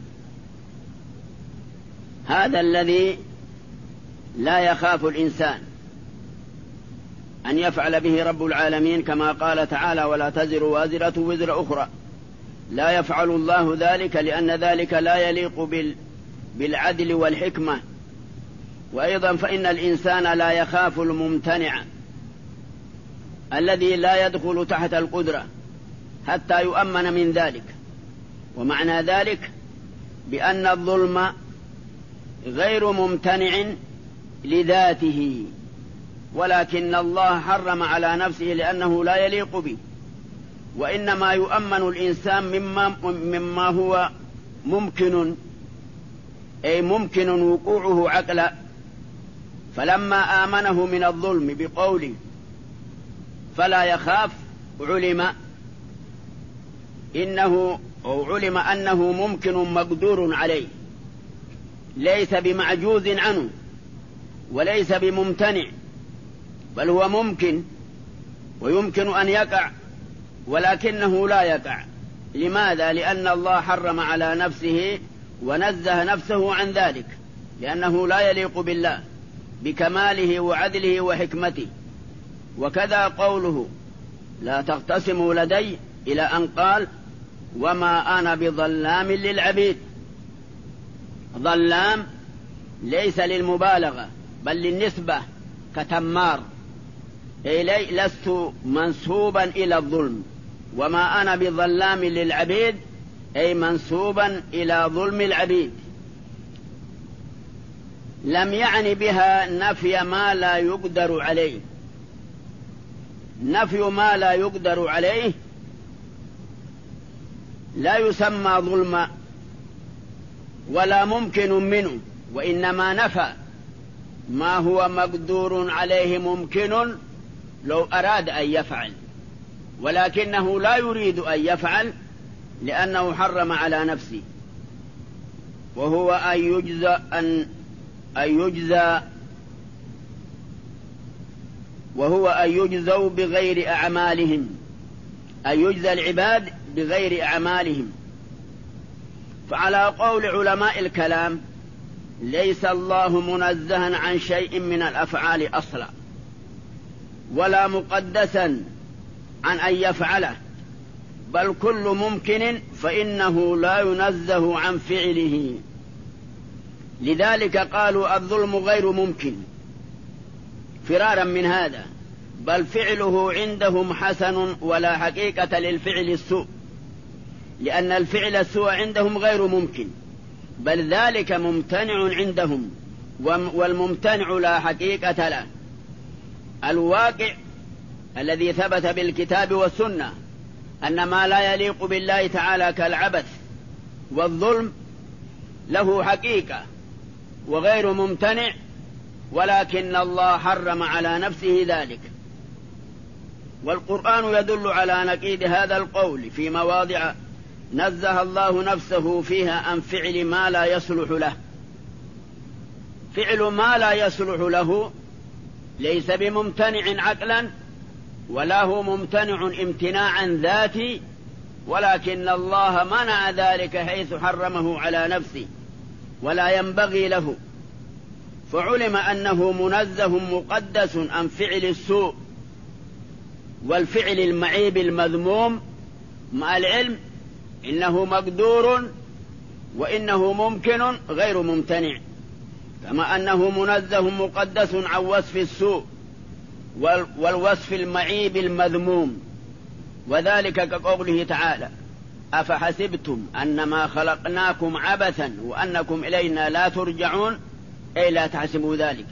هذا الذي لا يخاف الإنسان أن يفعل به رب العالمين، كما قال تعالى ولا تزر وازرة وزر أخرى. لا يفعل الله ذلك لأن ذلك لا يليق بالعدل والحكمة. وأيضا فإن الإنسان لا يخاف الممتنع الذي لا يدخل تحت القدرة حتى يؤمن من ذلك. ومعنى ذلك بأن الظلم غير ممتنع لذاته، ولكن الله حرم على نفسه لأنه لا يليق به، وإنما يؤمن الإنسان مما هو ممكن، أي ممكن وقوعه عقلا. فلما آمنه من الظلم بقوله فلا يخاف علم أنه ممكن مقدور عليه، ليس بمعجوز عنه وليس بممتنع، بل هو ممكن ويمكن أن يقع، ولكنه لا يقع. لماذا؟ لأن الله حرم على نفسه ونزه نفسه عن ذلك، لأنه لا يليق بالله بكماله وعدله وحكمته. وكذا قوله لا تختصموا لدي إلى أن قال وما أنا بظلام للعبيد. ظلام ليس للمبالغة بل للنسبة، كتمار، أي لست منسوبا إلى الظلم. وما أنا بظلام للعبيد أي منسوبا إلى ظلم العبيد. لم يعني بها نفي ما لا يقدر عليه. نفي ما لا يقدر عليه لا يسمى ظلما ولا ممكن منه، وإنما نفى ما هو مقدور عليه ممكن لو أراد أن يفعل، ولكنه لا يريد أن يفعل لأنه حرم على نفسه، وهو أن يجزوا بغير أعمالهم، أن يجزى العباد بغير أعمالهم. فعلى قول علماء الكلام ليس الله منزها عن شيء من الأفعال أصلا، ولا مقدسا عن أن يفعله، بل كل ممكن فإنه لا ينزه عن فعله. لذلك قالوا الظلم غير ممكن فرارا من هذا، بل فعله عندهم حسن ولا حقيقة للفعل السوء، لأن الفعل السوء عندهم غير ممكن، بل ذلك ممتنع عندهم، والممتنع لا حقيقة له. الواقع الذي ثبت بالكتاب والسنة أن ما لا يليق بالله تعالى كالعبث والظلم له حقيقة وغير ممتنع، ولكن الله حرم على نفسه ذلك. والقرآن يدل على نقيض هذا القول في مواضع نزه الله نفسه فيها عن فعل ما لا يصلح له. فعل ما لا يصلح له ليس بممتنع عقلا ولا هو ممتنع امتناعا ذاتي، ولكن الله منع ذلك حيث حرمه على نفسه ولا ينبغي له، فعلم أنه منزه مقدس عن فعل السوء والفعل المعيب المذموم، مع العلم إنه مقدور وإنه ممكن غير ممتنع، كما أنه منزه مقدس عن وصف السوء والوصف المعيب المذموم، وذلك كقوله تعالى: أفحسبتم أنما خلقناكم عبثا وأنكم إلينا لا ترجعون، أي لا تحسبوا ذلك،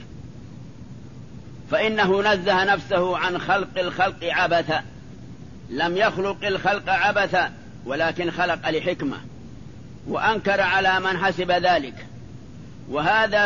فإنه نزه نفسه عن خلق الخلق عبثا، لم يخلق الخلق عبثا ولكن خلق لحكمة، وأنكر على من حسب ذلك. وهذا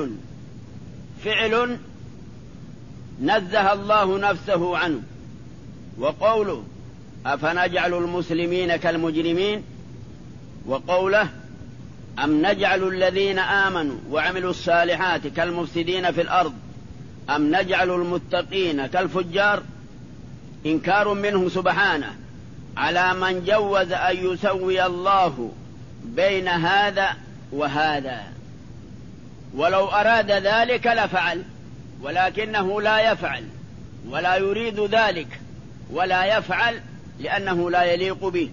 فعل نزه الله نفسه عنه. وقوله: أفنجعل المسلمين كالمجرمين، وقوله: أم نجعل الذين آمنوا وعملوا الصالحات كالمفسدين في الأرض أم نجعل المتقين كالفجار، إنكار منه سبحانه على من جوز أن يسوي الله بين هذا وهذا، ولو أراد ذلك لفعل، ولكنه لا يفعل ولا يريد ذلك ولا يفعل لأنه لا يليق به.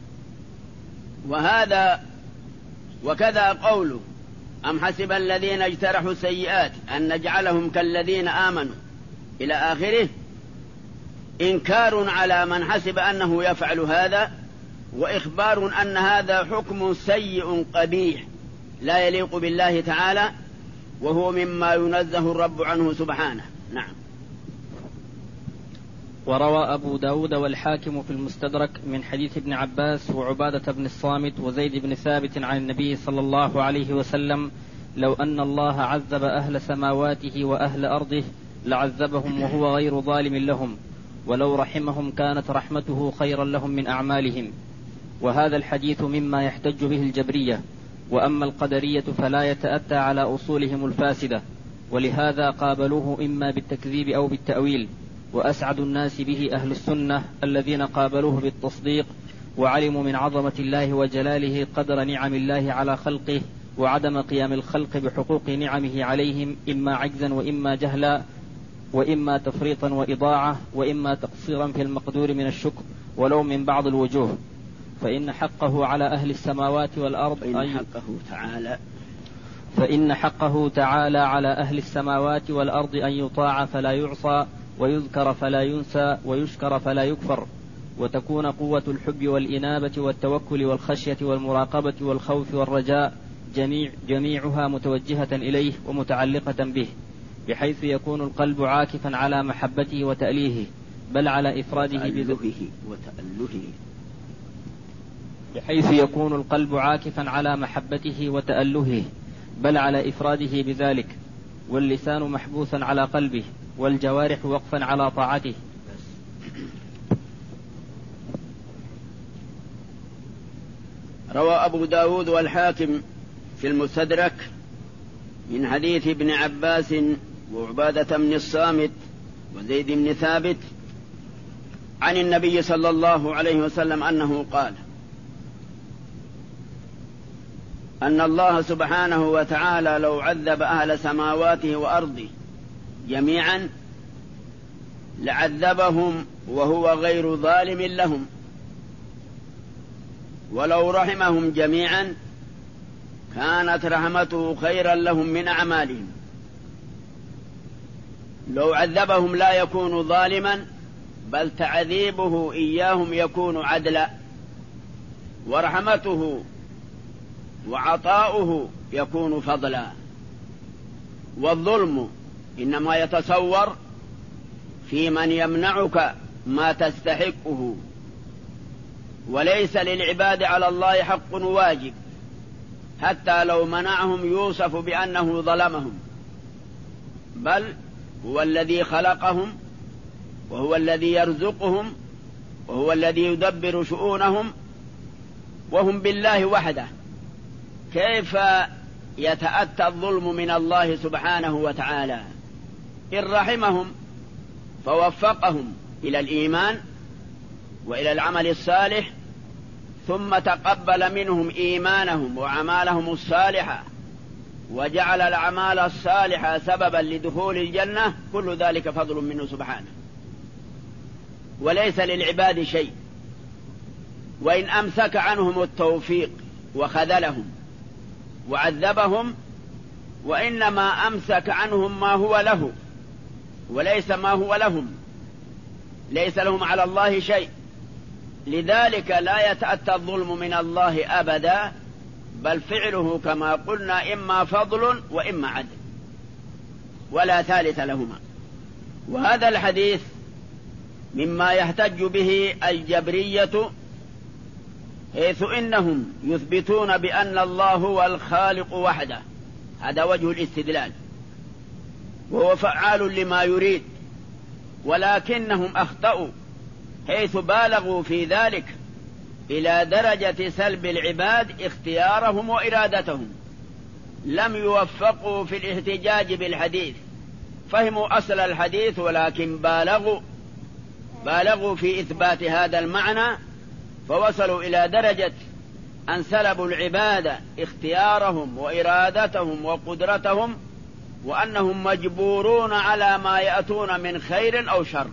وكذا قوله: أم حسب الذين اجترحوا السيئات أن نجعلهم كالذين آمنوا إلى آخره، إنكار على من حسب أنه يفعل هذا، وإخبار أن هذا حكم سيء قبيح لا يليق بالله تعالى، وهو مما ينزه الرب عنه سبحانه. نعم. وروى أبو داود والحاكم في المستدرك من حديث ابن عباس وعبادة بن الصامت وزيد بن ثابت عن النبي صلى الله عليه وسلم: لو أن الله عذب أهل سماواته وأهل أرضه لعذبهم وهو غير ظالم لهم، ولو رحمهم كانت رحمته خيرا لهم من أعمالهم. وهذا الحديث مما يحتج به الجبرية، وأما القدرية فلا يتأتى على أصولهم الفاسدة، ولهذا قابلوه إما بالتكذيب أو بالتأويل. وأسعد الناس به أهل السنة الذين قابلوه بالتصديق، وعلموا من عظمة الله وجلاله قدر نعم الله على خلقه، وعدم قيام الخلق بحقوق نعمه عليهم، إما عجزا وإما جهلا، وإما تفريطا وإضاعة، وإما تقصيرا في المقدور من الشكر ولو من بعض الوجوه. فإن حقه على أهل السماوات والأرض فإن حقه تعالى على أهل السماوات والأرض أن يطاع فلا يعصى، ويذكر فلا ينسى، ويشكر فلا يكفر، وتكون قوة الحب والإنابة والتوكل والخشية والمراقبة والخوف والرجاء جميعها متوجهة إليه ومتعلقة به، بحيث يكون القلب عاكفا على محبته وتأليهه، بل على إفراده بحيث يكون القلب عاكفا على محبته وتألهه، بل على إفراده بذلك، واللسان محبوسا على قلبه، والجوارح وقفا على طاعته. روى أبو داود والحاكم في المستدرك من حديث ابن عباس وعبادة بن الصامت وزيد بن ثابت عن النبي صلى الله عليه وسلم أنه قال: أن الله سبحانه وتعالى لو عذب أهل سماواته وأرضه جميعا لعذبهم وهو غير ظالم لهم، ولو رحمهم جميعا كانت رحمته خيرا لهم من أعمالهم. لو عذبهم لا يكون ظالما، بل تعذيبه إياهم يكون عدلا، ورحمته وعطاؤه يكون فضلا. والظلم إنما يتصور في من يمنعك ما تستحقه، وليس للعباد على الله حق واجب حتى لو منعهم يوصف بأنه ظلمهم، بل هو الذي خلقهم، وهو الذي يرزقهم، وهو الذي يدبر شؤونهم، وهم بالله وحده. كيف يتأتى الظلم من الله سبحانه وتعالى؟ إن رحمهم فوفقهم إلى الإيمان وإلى العمل الصالح، ثم تقبل منهم إيمانهم وأعمالهم الصالحة، وجعل الأعمال الصالحة سببا لدخول الجنة، كل ذلك فضل منه سبحانه، وليس للعباد شيء. وإن أمسك عنهم التوفيق وخذلهم وعذبهم، وإنما أمسك عنهم ما هو له وليس ما هو لهم، ليس لهم على الله شيء. لذلك لا يتأتى الظلم من الله أبدا، بل فعله كما قلنا إما فضل وإما عدل، ولا ثالث لهما. وهذا الحديث مما يحتج به الجبرية، حيث إنهم يثبتون بأن الله هو الخالق وحده، هذا وجه الاستدلال، وهو فعال لما يريد، ولكنهم أخطأوا حيث بالغوا في ذلك إلى درجة سلب العباد اختيارهم وإرادتهم. لم يوفقوا في الاحتجاج بالحديث، فهموا أصل الحديث ولكن بالغوا في إثبات هذا المعنى، فوصلوا إلى درجة أن سلبوا العباد اختيارهم وإرادتهم وقدرتهم، وأنهم مجبورون على ما يأتون من خير أو شر.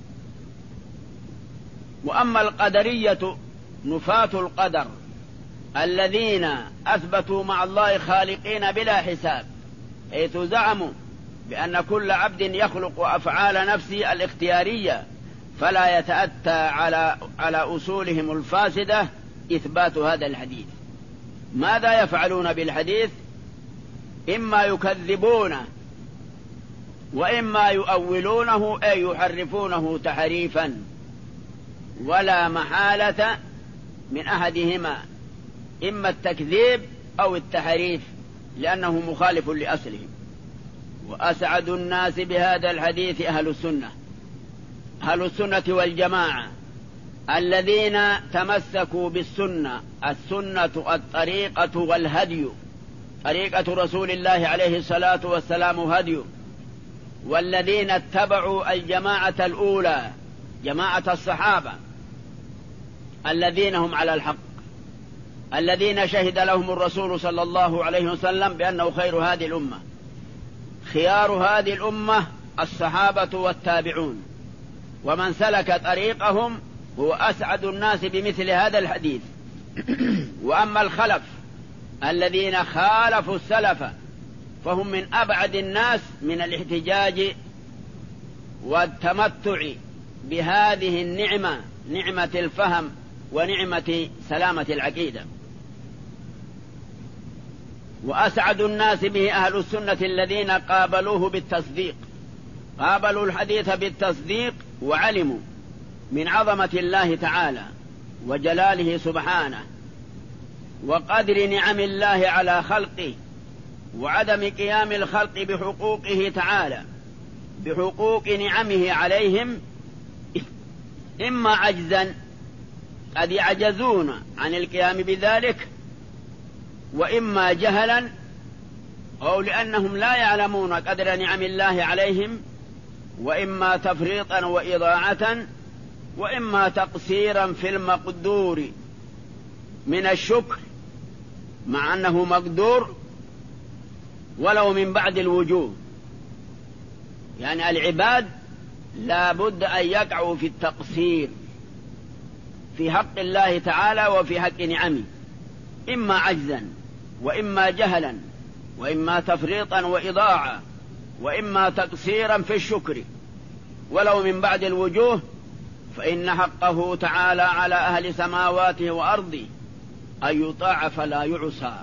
وأما القدرية نفاة القدر الذين أثبتوا مع الله خالقين بلا حساب، حيث زعموا بأن كل عبد يخلق أفعال نفسه الاختيارية، فلا يتأتى على أصولهم الفاسدة إثبات هذا الحديث. ماذا يفعلون بالحديث؟ إما يكذبونه وإما يؤولونه أي يحرفونه تحريفا، ولا محالة من أحدهما، إما التكذيب أو التحريف، لأنه مخالف لأصله. وأسعد الناس بهذا الحديث أهل السنة والجماعة، الذين تمسكوا بالسنة. السنة الطريقة والهدي، طريقة رسول الله عليه الصلاة والسلام هدي. والذين اتبعوا الجماعة الأولى، جماعة الصحابة الذين هم على الحق، الذين شهد لهم الرسول صلى الله عليه وسلم بأنه خير هذه الأمة. خيار هذه الأمة الصحابة والتابعون، ومن سلك طريقهم هو أسعد الناس بمثل هذا الحديث. وأما الخلف الذين خالفوا السلف فهم من أبعد الناس من الاحتجاج والتمتع بهذه النعمة، نعمة الفهم ونعمة سلامة العقيدة. وأسعد الناس به أهل السنة الذين قابلوه بالتصديق، قابلوا الحديث بالتصديق، وعلموا من عظمة الله تعالى وجلاله سبحانه وقدر نعم الله على خلقه وعدم قيام الخلق بحقوقه تعالى بحقوق نعمه عليهم، إما عجزا قد يعجزون عن القيام بذلك، وإما جهلا أو لأنهم لا يعلمون قدر نعم الله عليهم، وإما تفريطا وإضاعة، وإما تقصيرا في المقدور من الشكر مع أنه مقدور ولو من بعد الوجوه. يعني العباد لا بد أن يقعوا في التقصير في حق الله تعالى وفي حق نعمه، إما عجزا وإما جهلا وإما تفريطا وإضاعة وإما تقصيرا في الشكر ولو من بعد الوجوه، فإن حقه تعالى على أهل سماواته وأرضه أن يطاع فلا يعصى،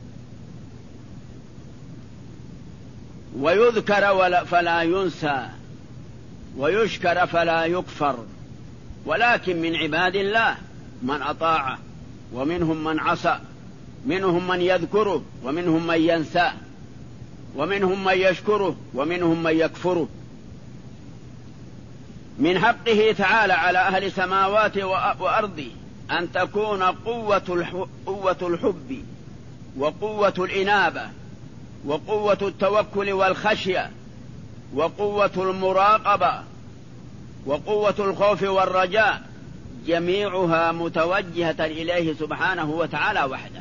ويذكر فلا ينسى، ويشكر فلا يكفر. ولكن من عباد الله من أطاعه ومنهم من عصى، منهم من يذكره ومنهم من ينساه، ومنهم من يشكره ومنهم من يكفره. من حقه تعالى على أهل سماواته وأرضه أن تكون قوة الحب وقوة الإنابة وقوة التوكل والخشية وقوة المراقبة وقوة الخوف والرجاء جميعها متوجهة إليه سبحانه وتعالى وحده.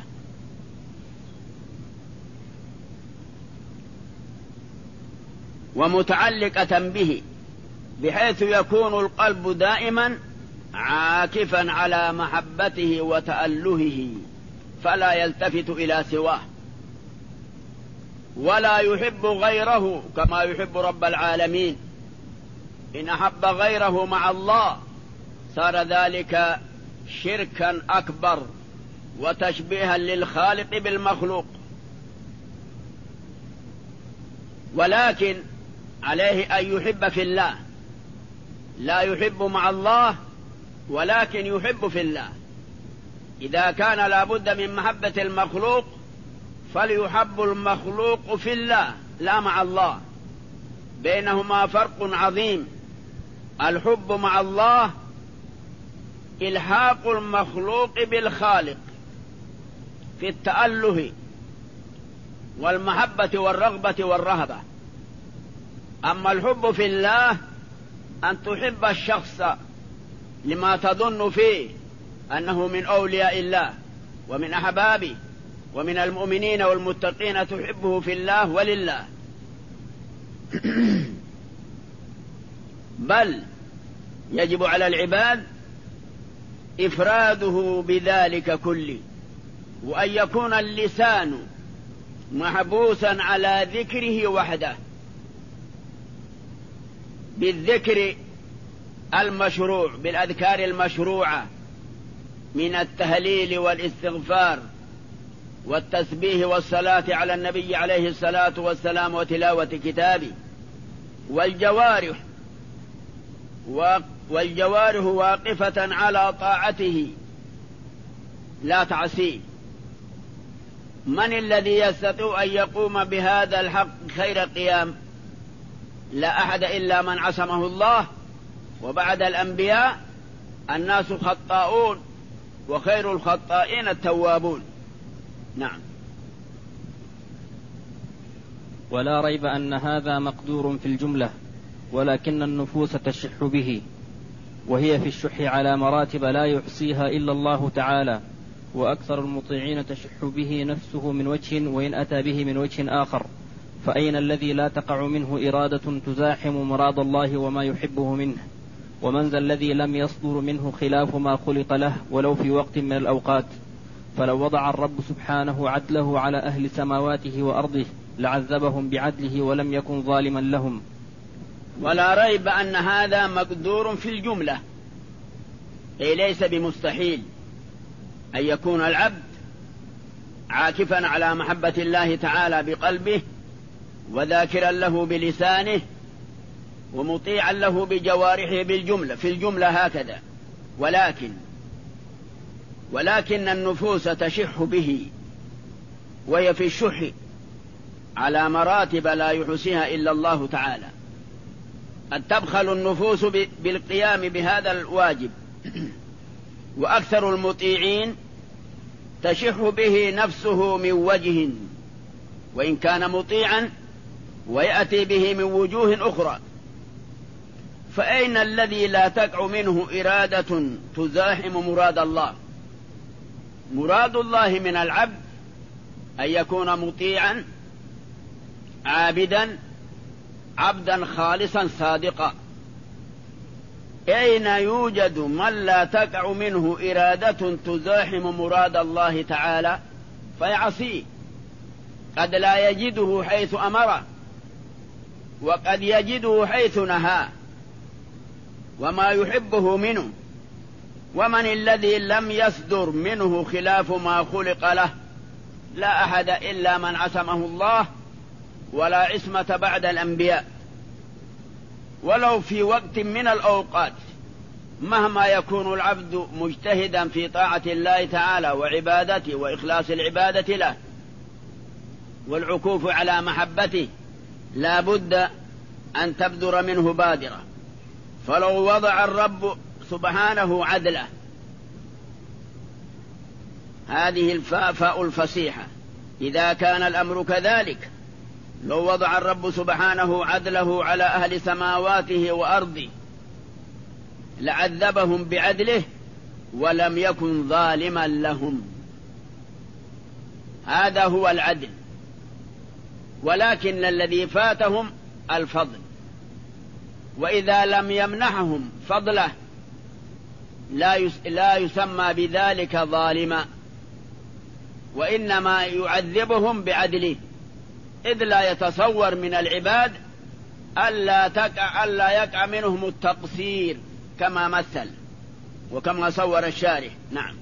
ومتعلقة به، بحيث يكون القلب دائما عاكفا على محبته وتألهه، فلا يلتفت إلى سواه، ولا يحب غيره كما يحب رب العالمين. إن أحب غيره مع الله صار ذلك شركا أكبر وتشبيها للخالق بالمخلوق. ولكن عليه أن يحب في الله، لا يحب مع الله ولكن يحب في الله. إذا كان لابد من محبة المخلوق فليحب المخلوق في الله لا مع الله، بينهما فرق عظيم. الحب مع الله إلحاق المخلوق بالخالق في التأله والمحبة والرغبة والرهبة. أما الحب في الله أن تحب الشخص لما تظن فيه أنه من أولياء الله ومن أحبابه ومن المؤمنين والمتقين، تحبه في الله ولله. بل يجب على العباد إفراده بذلك كله، وأن يكون اللسان محبوسا على ذكره وحده بالذكر المشروع، بالأذكار المشروعة من التهليل والاستغفار والتسبيح والصلاة على النبي عليه الصلاة والسلام وتلاوة كتابه. والجوارح واقفة على طاعته لا تعصيه. من الذي يستطيع أن يقوم بهذا الحق خير قيام؟ لا أحد إلا من عصمه الله. وبعد الأنبياء الناس خطاؤون، وخير الخطائين التوابون. نعم. ولا ريب أن هذا مقدور في الجملة، ولكن النفوس تشح به، وهي في الشح على مراتب لا يحصيها إلا الله تعالى، وأكثر المطيعين تشح به نفسه من وجه، وإن أتى به من وجه آخر، فأين الذي لا تقع منه إرادة تزاحم مراد الله وما يحبه منه؟ ومن ذا الذي لم يصدر منه خلاف ما خلق له ولو في وقت من الأوقات؟ فلو وضع الرب سبحانه عدله على أهل سماواته وأرضه لعذبهم بعدله ولم يكن ظالما لهم. ولا ريب أن هذا مقدور في الجملة، أي ليس بمستحيل أن يكون العبد عاكفا على محبة الله تعالى بقلبه، وذاكرا له بلسانه، ومطيعا له بجوارحه بالجملة، في الجملة هكذا. ولكن النفوس تشح به، وهي في الشح على مراتب لا يحصيها إلا الله تعالى. قد تبخل النفوس بالقيام بهذا الواجب، وأكثر المطيعين تشح به نفسه من وجه، وإن كان مطيعا، ويأتي به من وجوه أخرى. فأين الذي لا تقع منه إرادة تزاحم مراد الله؟ مراد الله من العبد أن يكون مطيعا عابدا، عبدا خالصا صادقا. أين يوجد من لا تقع منه إرادة تزاحم مراد الله تعالى فيعصيه؟ قد لا يجده حيث أمره، وقد يجده حيث نهاه، وما يحبه منه. ومن الذي لم يصدر منه خلاف ما خلق له؟ لا أحد إلا من عصمه الله، ولا عصمة بعد الأنبياء. ولو في وقت من الأوقات، مهما يكون العبد مجتهدا في طاعة الله تعالى وعبادته وإخلاص العبادة له والعكوف على محبته، لا بد أن تبدر منه بادرة. فلو وضع الرب سبحانه عدله، هذه الفاء الفصيحة، إذا كان الأمر كذلك، لو وضع الرب سبحانه عدله على أهل سماواته وأرضه لعذبهم بعدله ولم يكن ظالما لهم. هذا هو العدل. ولكن الذي فاتهم الفضل، وإذا لم يمنحهم فضله لا يسمى بذلك ظالما، وإنما يعذبهم بعدله، إذ لا يتصور من العباد ألا يقع منهم التقصير كما مثل وكما صور الشارح. نعم.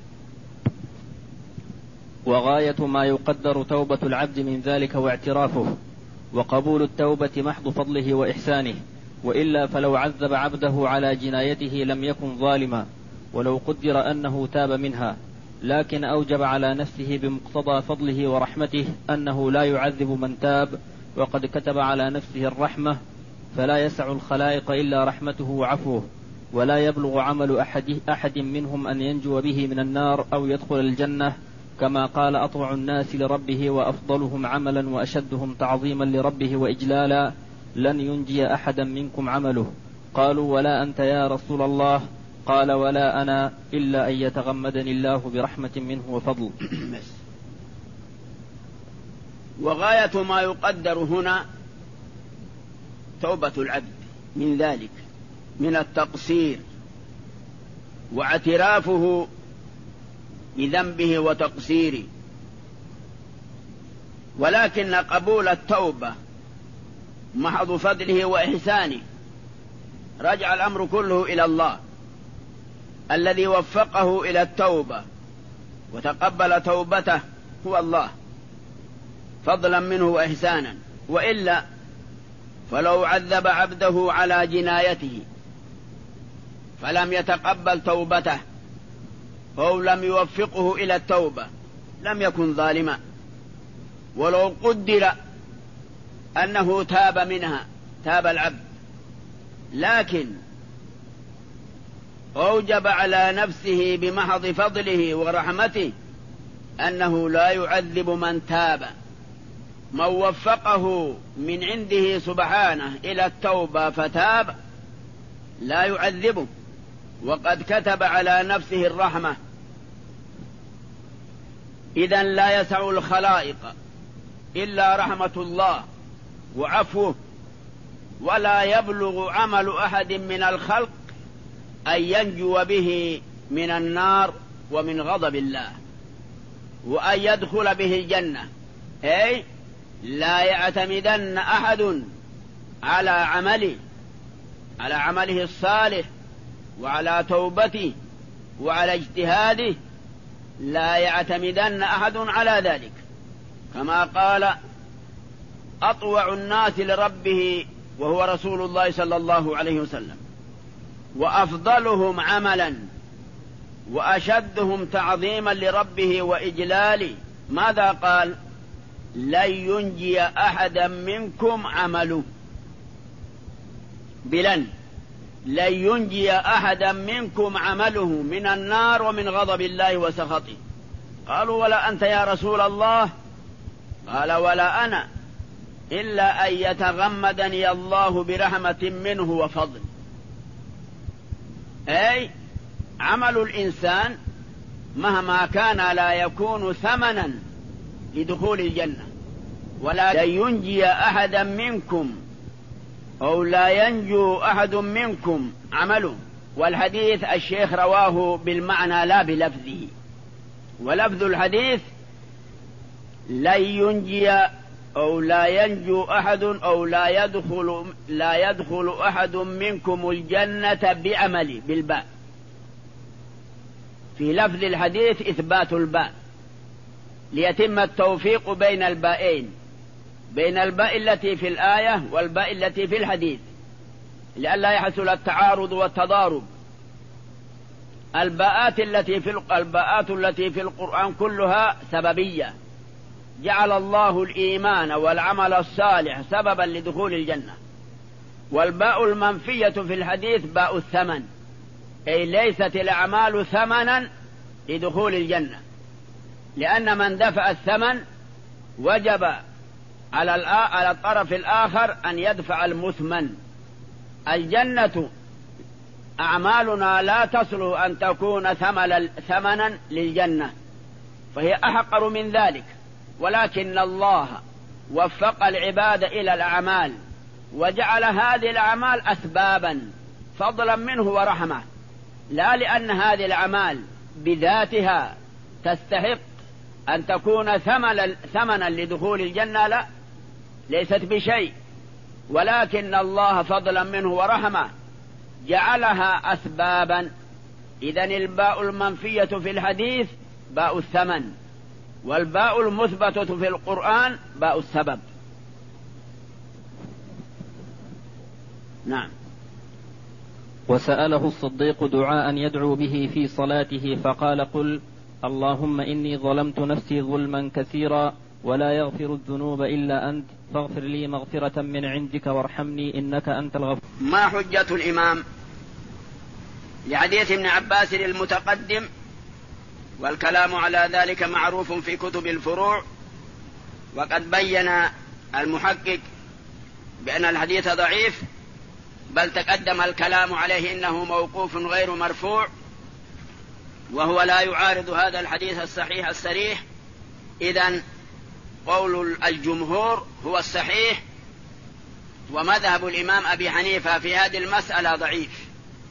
وغاية ما يقدر توبة العبد من ذلك واعترافه، وقبول التوبة محض فضله وإحسانه، وإلا فلو عذب عبده على جنايته لم يكن ظالما، ولو قدر أنه تاب منها، لكن أوجب على نفسه بمقتضى فضله ورحمته أنه لا يعذب من تاب، وقد كتب على نفسه الرحمة، فلا يسع الخلائق إلا رحمته وعفوه، ولا يبلغ عمل أحد منهم أن ينجو به من النار أو يدخل الجنة، كما قال أطوع الناس لربه وأفضلهم عملا وأشدهم تعظيما لربه وإجلالا: لن ينجي أحدا منكم عمله. قالوا: ولا أنت يا رسول الله؟ قال: ولا أنا إلا أن يتغمدني الله برحمة منه وفضل. وغاية ما يقدر هنا توبة العبد من ذلك، من التقصير واعترافه بذنبه وتقصيره. ولكن قبول التوبة محض فضله وإحسانه، رجع الأمر كله إلى الله الذي وفقه إلى التوبة وتقبل توبته، هو الله فضلا منه وإحسانا. وإلا فلو عذب عبده على جنايته فلم يتقبل توبته أو لم يوفقه إلى التوبة لم يكن ظالما. ولو قدر أنه تاب منها، تاب العبد، لكن أوجب على نفسه بمحض فضله ورحمته أنه لا يعذب من تاب، من وفقه من عنده سبحانه إلى التوبة فتاب لا يعذبه، وقد كتب على نفسه الرحمة. إذن لا يسع الخلائق إلا رحمة الله وعفوه، ولا يبلغ عمل أحد من الخلق أن ينجو به من النار ومن غضب الله، وأن يدخل به الجنة. أي لا يعتمدن أحد على عمله الصالح وعلى توبته وعلى اجتهاده، لا يعتمدن أحد على ذلك، كما قال أطوع الناس لربه وهو رسول الله صلى الله عليه وسلم، وأفضلهم عملا وأشدهم تعظيما لربه وإجلاله. ماذا قال؟ لن ينجي أحدا منكم عمله، بلن لن ينجي أحدا منكم عمله من النار ومن غضب الله وسخطه. قالوا ولا أنت يا رسول الله؟ قال ولا أنا إلا أن يتغمدني الله برحمة منه وفضل. أي عمل الإنسان مهما كان لا يكون ثمنا لدخول الجنة، ولا ينجي أحدا منكم أو لا ينجو أحد منكم عمله. والحديث الشيخ رواه بالمعنى لا بلفظه، ولفظ الحديث لن ينجي أو لا ينجو أحد أو لا يدخل أحد منكم الجنة بعمله بالباء. في لفظ الحديث إثبات الباء ليتم التوفيق بين البائين، بين الباء التي في الآية والباء التي في الحديث، لئلا يحصل التعارض والتضارب. الباءات التي في القرآن كلها سببية، جعل الله الإيمان والعمل الصالح سببا لدخول الجنة. والباء المنفية في الحديث باء الثمن، أي ليست الأعمال ثمنا لدخول الجنة، لأن من دفع الثمن وجب على الطرف الآخر أن يدفع المثمن. الجنة أعمالنا لا تصلح أن تكون ثمنا للجنة، فهي أحقر من ذلك، ولكن الله وفق العباد إلى الأعمال وجعل هذه الأعمال أسبابا فضلا منه ورحمة، لا لأن هذه الأعمال بذاتها تستحق أن تكون ثمنا لدخول الجنة، لا، ليست بشيء، ولكن الله فضلا منه ورحمة جعلها أسبابا. إذن الباء المنفية في الحديث باء الثمن، والباء المثبتة في القرآن باء السبب. نعم. وسأله الصديق دعاء يدعو به في صلاته فقال قل اللهم إني ظلمت نفسي ظلما كثيرا ولا يغفر الذنوب إلا أنت فاغفر لي مغفرة من عندك وارحمني إنك أنت الغفور. ما حجة الإمام لحديث ابن عباس المتقدم؟ والكلام على ذلك معروف في كتب الفروع، وقد بين المحقق بأن الحديث ضعيف، بل تقدم الكلام عليه إنه موقوف غير مرفوع، وهو لا يعارض هذا الحديث الصحيح الصريح. إذن قول الجمهور هو الصحيح، ومذهب الإمام أبي حنيفة في هذه المسألة ضعيف.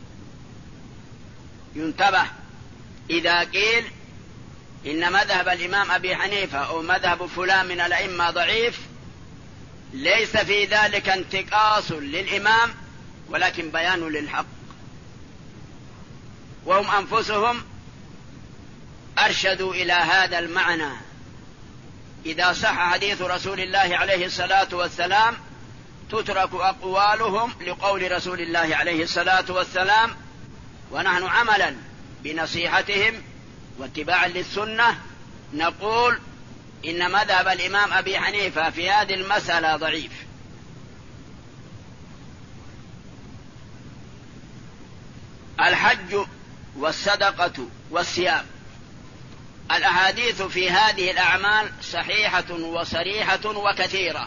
ينتبه إذا قيل إن مذهب الإمام أبي حنيفة أو مذهب فلان من الأئمة ضعيف، ليس في ذلك انتقاص للإمام ولكن بيان للحق، وهم أنفسهم أرشدوا إلى هذا المعنى. إذا صح حديث رسول الله عليه الصلاة والسلام تترك أقوالهم لقول رسول الله عليه الصلاة والسلام، ونحن عملا بنصيحتهم واتباعا للسنة نقول إن مذهب الإمام أبي حنيفة في هذه المسألة ضعيف. الحج والصدقة والصيام، الأحاديث في هذه الأعمال صحيحة وصريحة وكثيرة.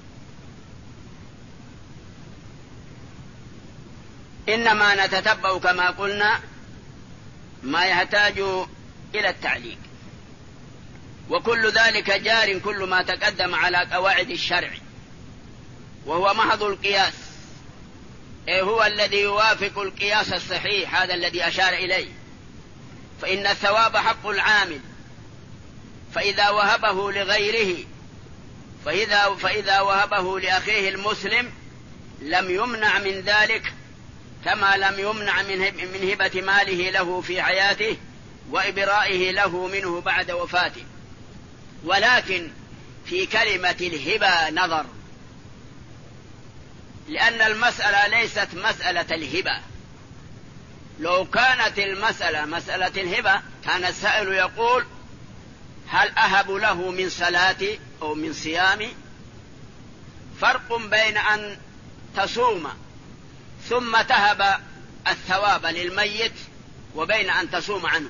إنما نتتبع كما قلنا ما يحتاج إلى التعليق، وكل ذلك جار كل ما تقدم على قواعد الشرع، وهو محض القياس، هو الذي يوافق القياس الصحيح، هذا الذي أشار إليه. فإن الثواب حق العامل، فإذا وهبه لغيره فإذا وهبه لأخيه المسلم لم يمنع من ذلك، كما لم يمنع من هبة ماله له في حياته وإبرائه له منه بعد وفاته. ولكن في كلمة الهبة نظر، لأن المسألة ليست مسألة الهبة، لو كانت المسألة مسألة الهبة كان السائل يقول هل أهب له من صلاتي أو من صيامي؟ فرق بين أن تصوم ثم تهب الثواب للميت وبين أن تصوم عنه.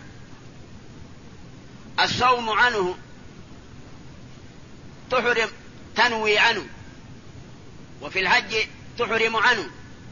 الصوم عنه تحرم تنوي عنه، وفي الحج تحرم عنه،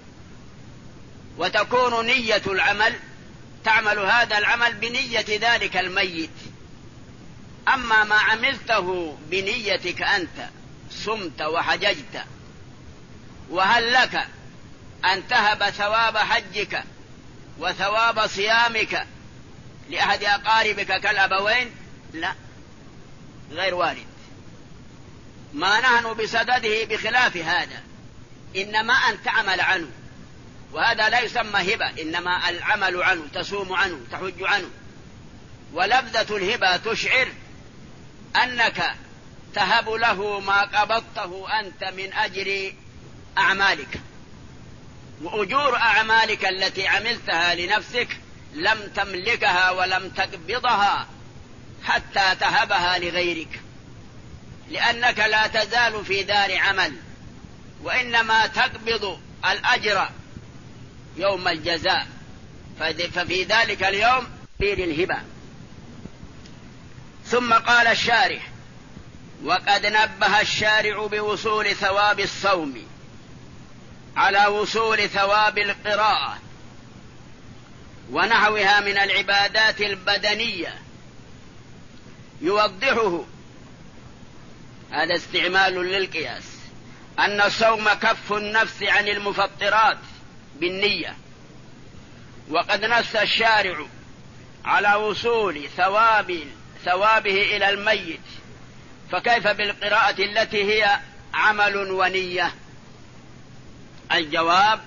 وتكون نية العمل تعمل هذا العمل بنية ذلك الميت. أما ما عملته بنيتك أنت صمت وحججت، وهل لك أن تهب ثواب حجك وثواب صيامك لأحد أقاربك كالأبوين؟ لا، غير وارد. ما نحن بصدده بخلاف هذا، إنما أن تعمل عنه، وهذا لا يسمى هبة، إنما العمل عنه، تصوم عنه، تحج عنه. ولذة الهبة تشعر أنك تهب له ما قبضته أنت من أجر أعمالك، وأجور أعمالك التي عملتها لنفسك لم تملكها ولم تقبضها حتى تهبها لغيرك، لأنك لا تزال في دار عمل، وإنما تقبض الأجر يوم الجزاء، ففي ذلك اليوم تفيد الهبة. ثم قال الشارح: وقد نبه الشارع بوصول ثواب الصوم على وصول ثواب القراءة ونحوها من العبادات البدنية، يوضحه، هذا استعمال للقياس، أن الصوم كف النفس عن المفطرات بالنية. وقد نص الشارع على وصول ثوابه إلى الميت، فكيف بالقراءة التي هي عمل ونية؟ الجواب: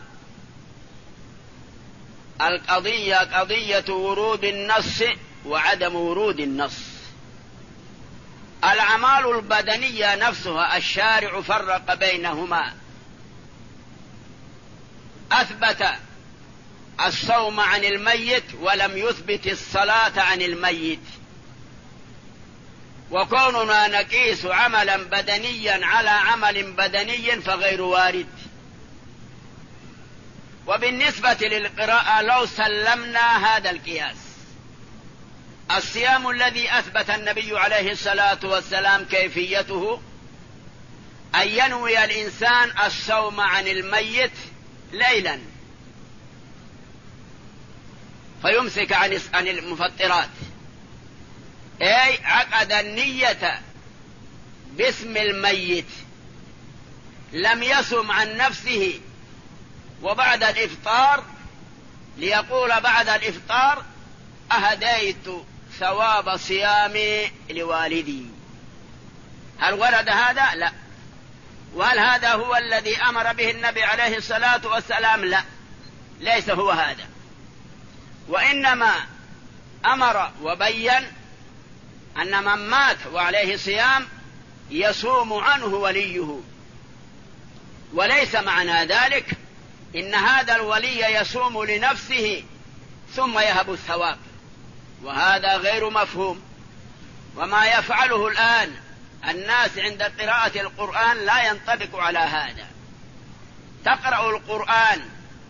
القضية قضية ورود النص وعدم ورود النص. الأعمال البدنية نفسها الشارع فرق بينهما، أثبت الصوم عن الميت ولم يثبت الصلاة عن الميت. وكوننا نقيس عملا بدنيا على عمل بدني فغير وارد. وبالنسبة للقراءة لو سلمنا هذا القياس، الصيام الذي أثبت النبي عليه الصلاة والسلام كيفيته أن ينوي الإنسان الصوم عن الميت ليلا فيمسك عن المفطرات، أي عقد النية باسم الميت، لم يصم عن نفسه، وبعد الإفطار ليقول بعد الإفطار أهديت ثواب صيامي لوالدي. هل ورد هذا؟ لا. وهل هذا هو الذي أمر به النبي عليه الصلاة والسلام؟ لا، ليس هو هذا. وإنما أمر وبين أن من مات وعليه صيام يصوم عنه وليه، وليس معنى ذلك إن هذا الولي يصوم لنفسه ثم يهب الثواب، وهذا غير مفهوم. وما يفعله الآن الناس عند قراءة القرآن لا ينطبق على هذا. تقرأ القرآن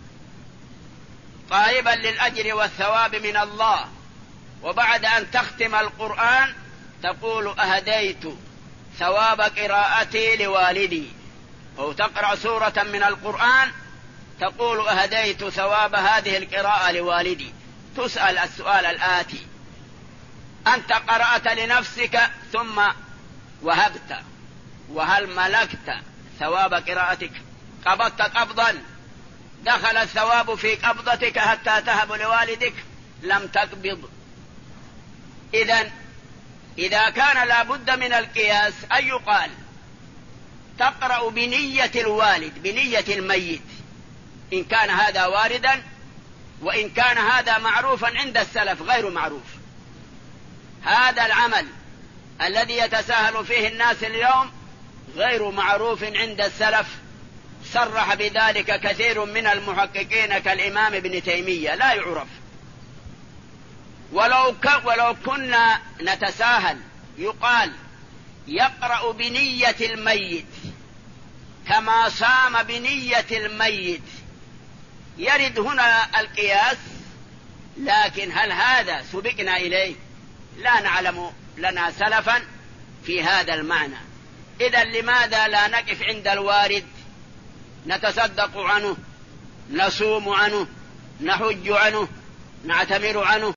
طالبا للأجر والثواب من الله، وبعد أن تختم القرآن تقول أهديت ثواب قراءتي لوالدي، أو تقرأ سورة من القرآن تقول أهديت ثواب هذه القراءة لوالدي. تسأل السؤال الآتي: أنت قرأت لنفسك ثم وهبت، وهل ملكت ثواب قراءتك؟ قبضت قبضا دخل الثواب في قبضتك حتى تهب لوالدك؟ لم تقبض. إذا كان لا بد من القياس أن يقال تقرأ بنية الوالد بنية الميت، إن كان هذا واردا، وإن كان هذا معروفا عند السلف غير معروف. هذا العمل الذي يتساهل فيه الناس اليوم غير معروف عند السلف، صرح بذلك كثير من المحققين كالإمام ابن تيمية، لا يعرف. ولو كنا نتساهل يقال يقرأ بنية الميت كما صام بنية الميت، يرد هنا القياس، لكن هل هذا سبقنا إليه؟ لا نعلم لنا سلفا في هذا المعنى. إذن لماذا لا نقف عند الوارد، نتصدق عنه، نصوم عنه، نحج عنه، نعتمر عنه؟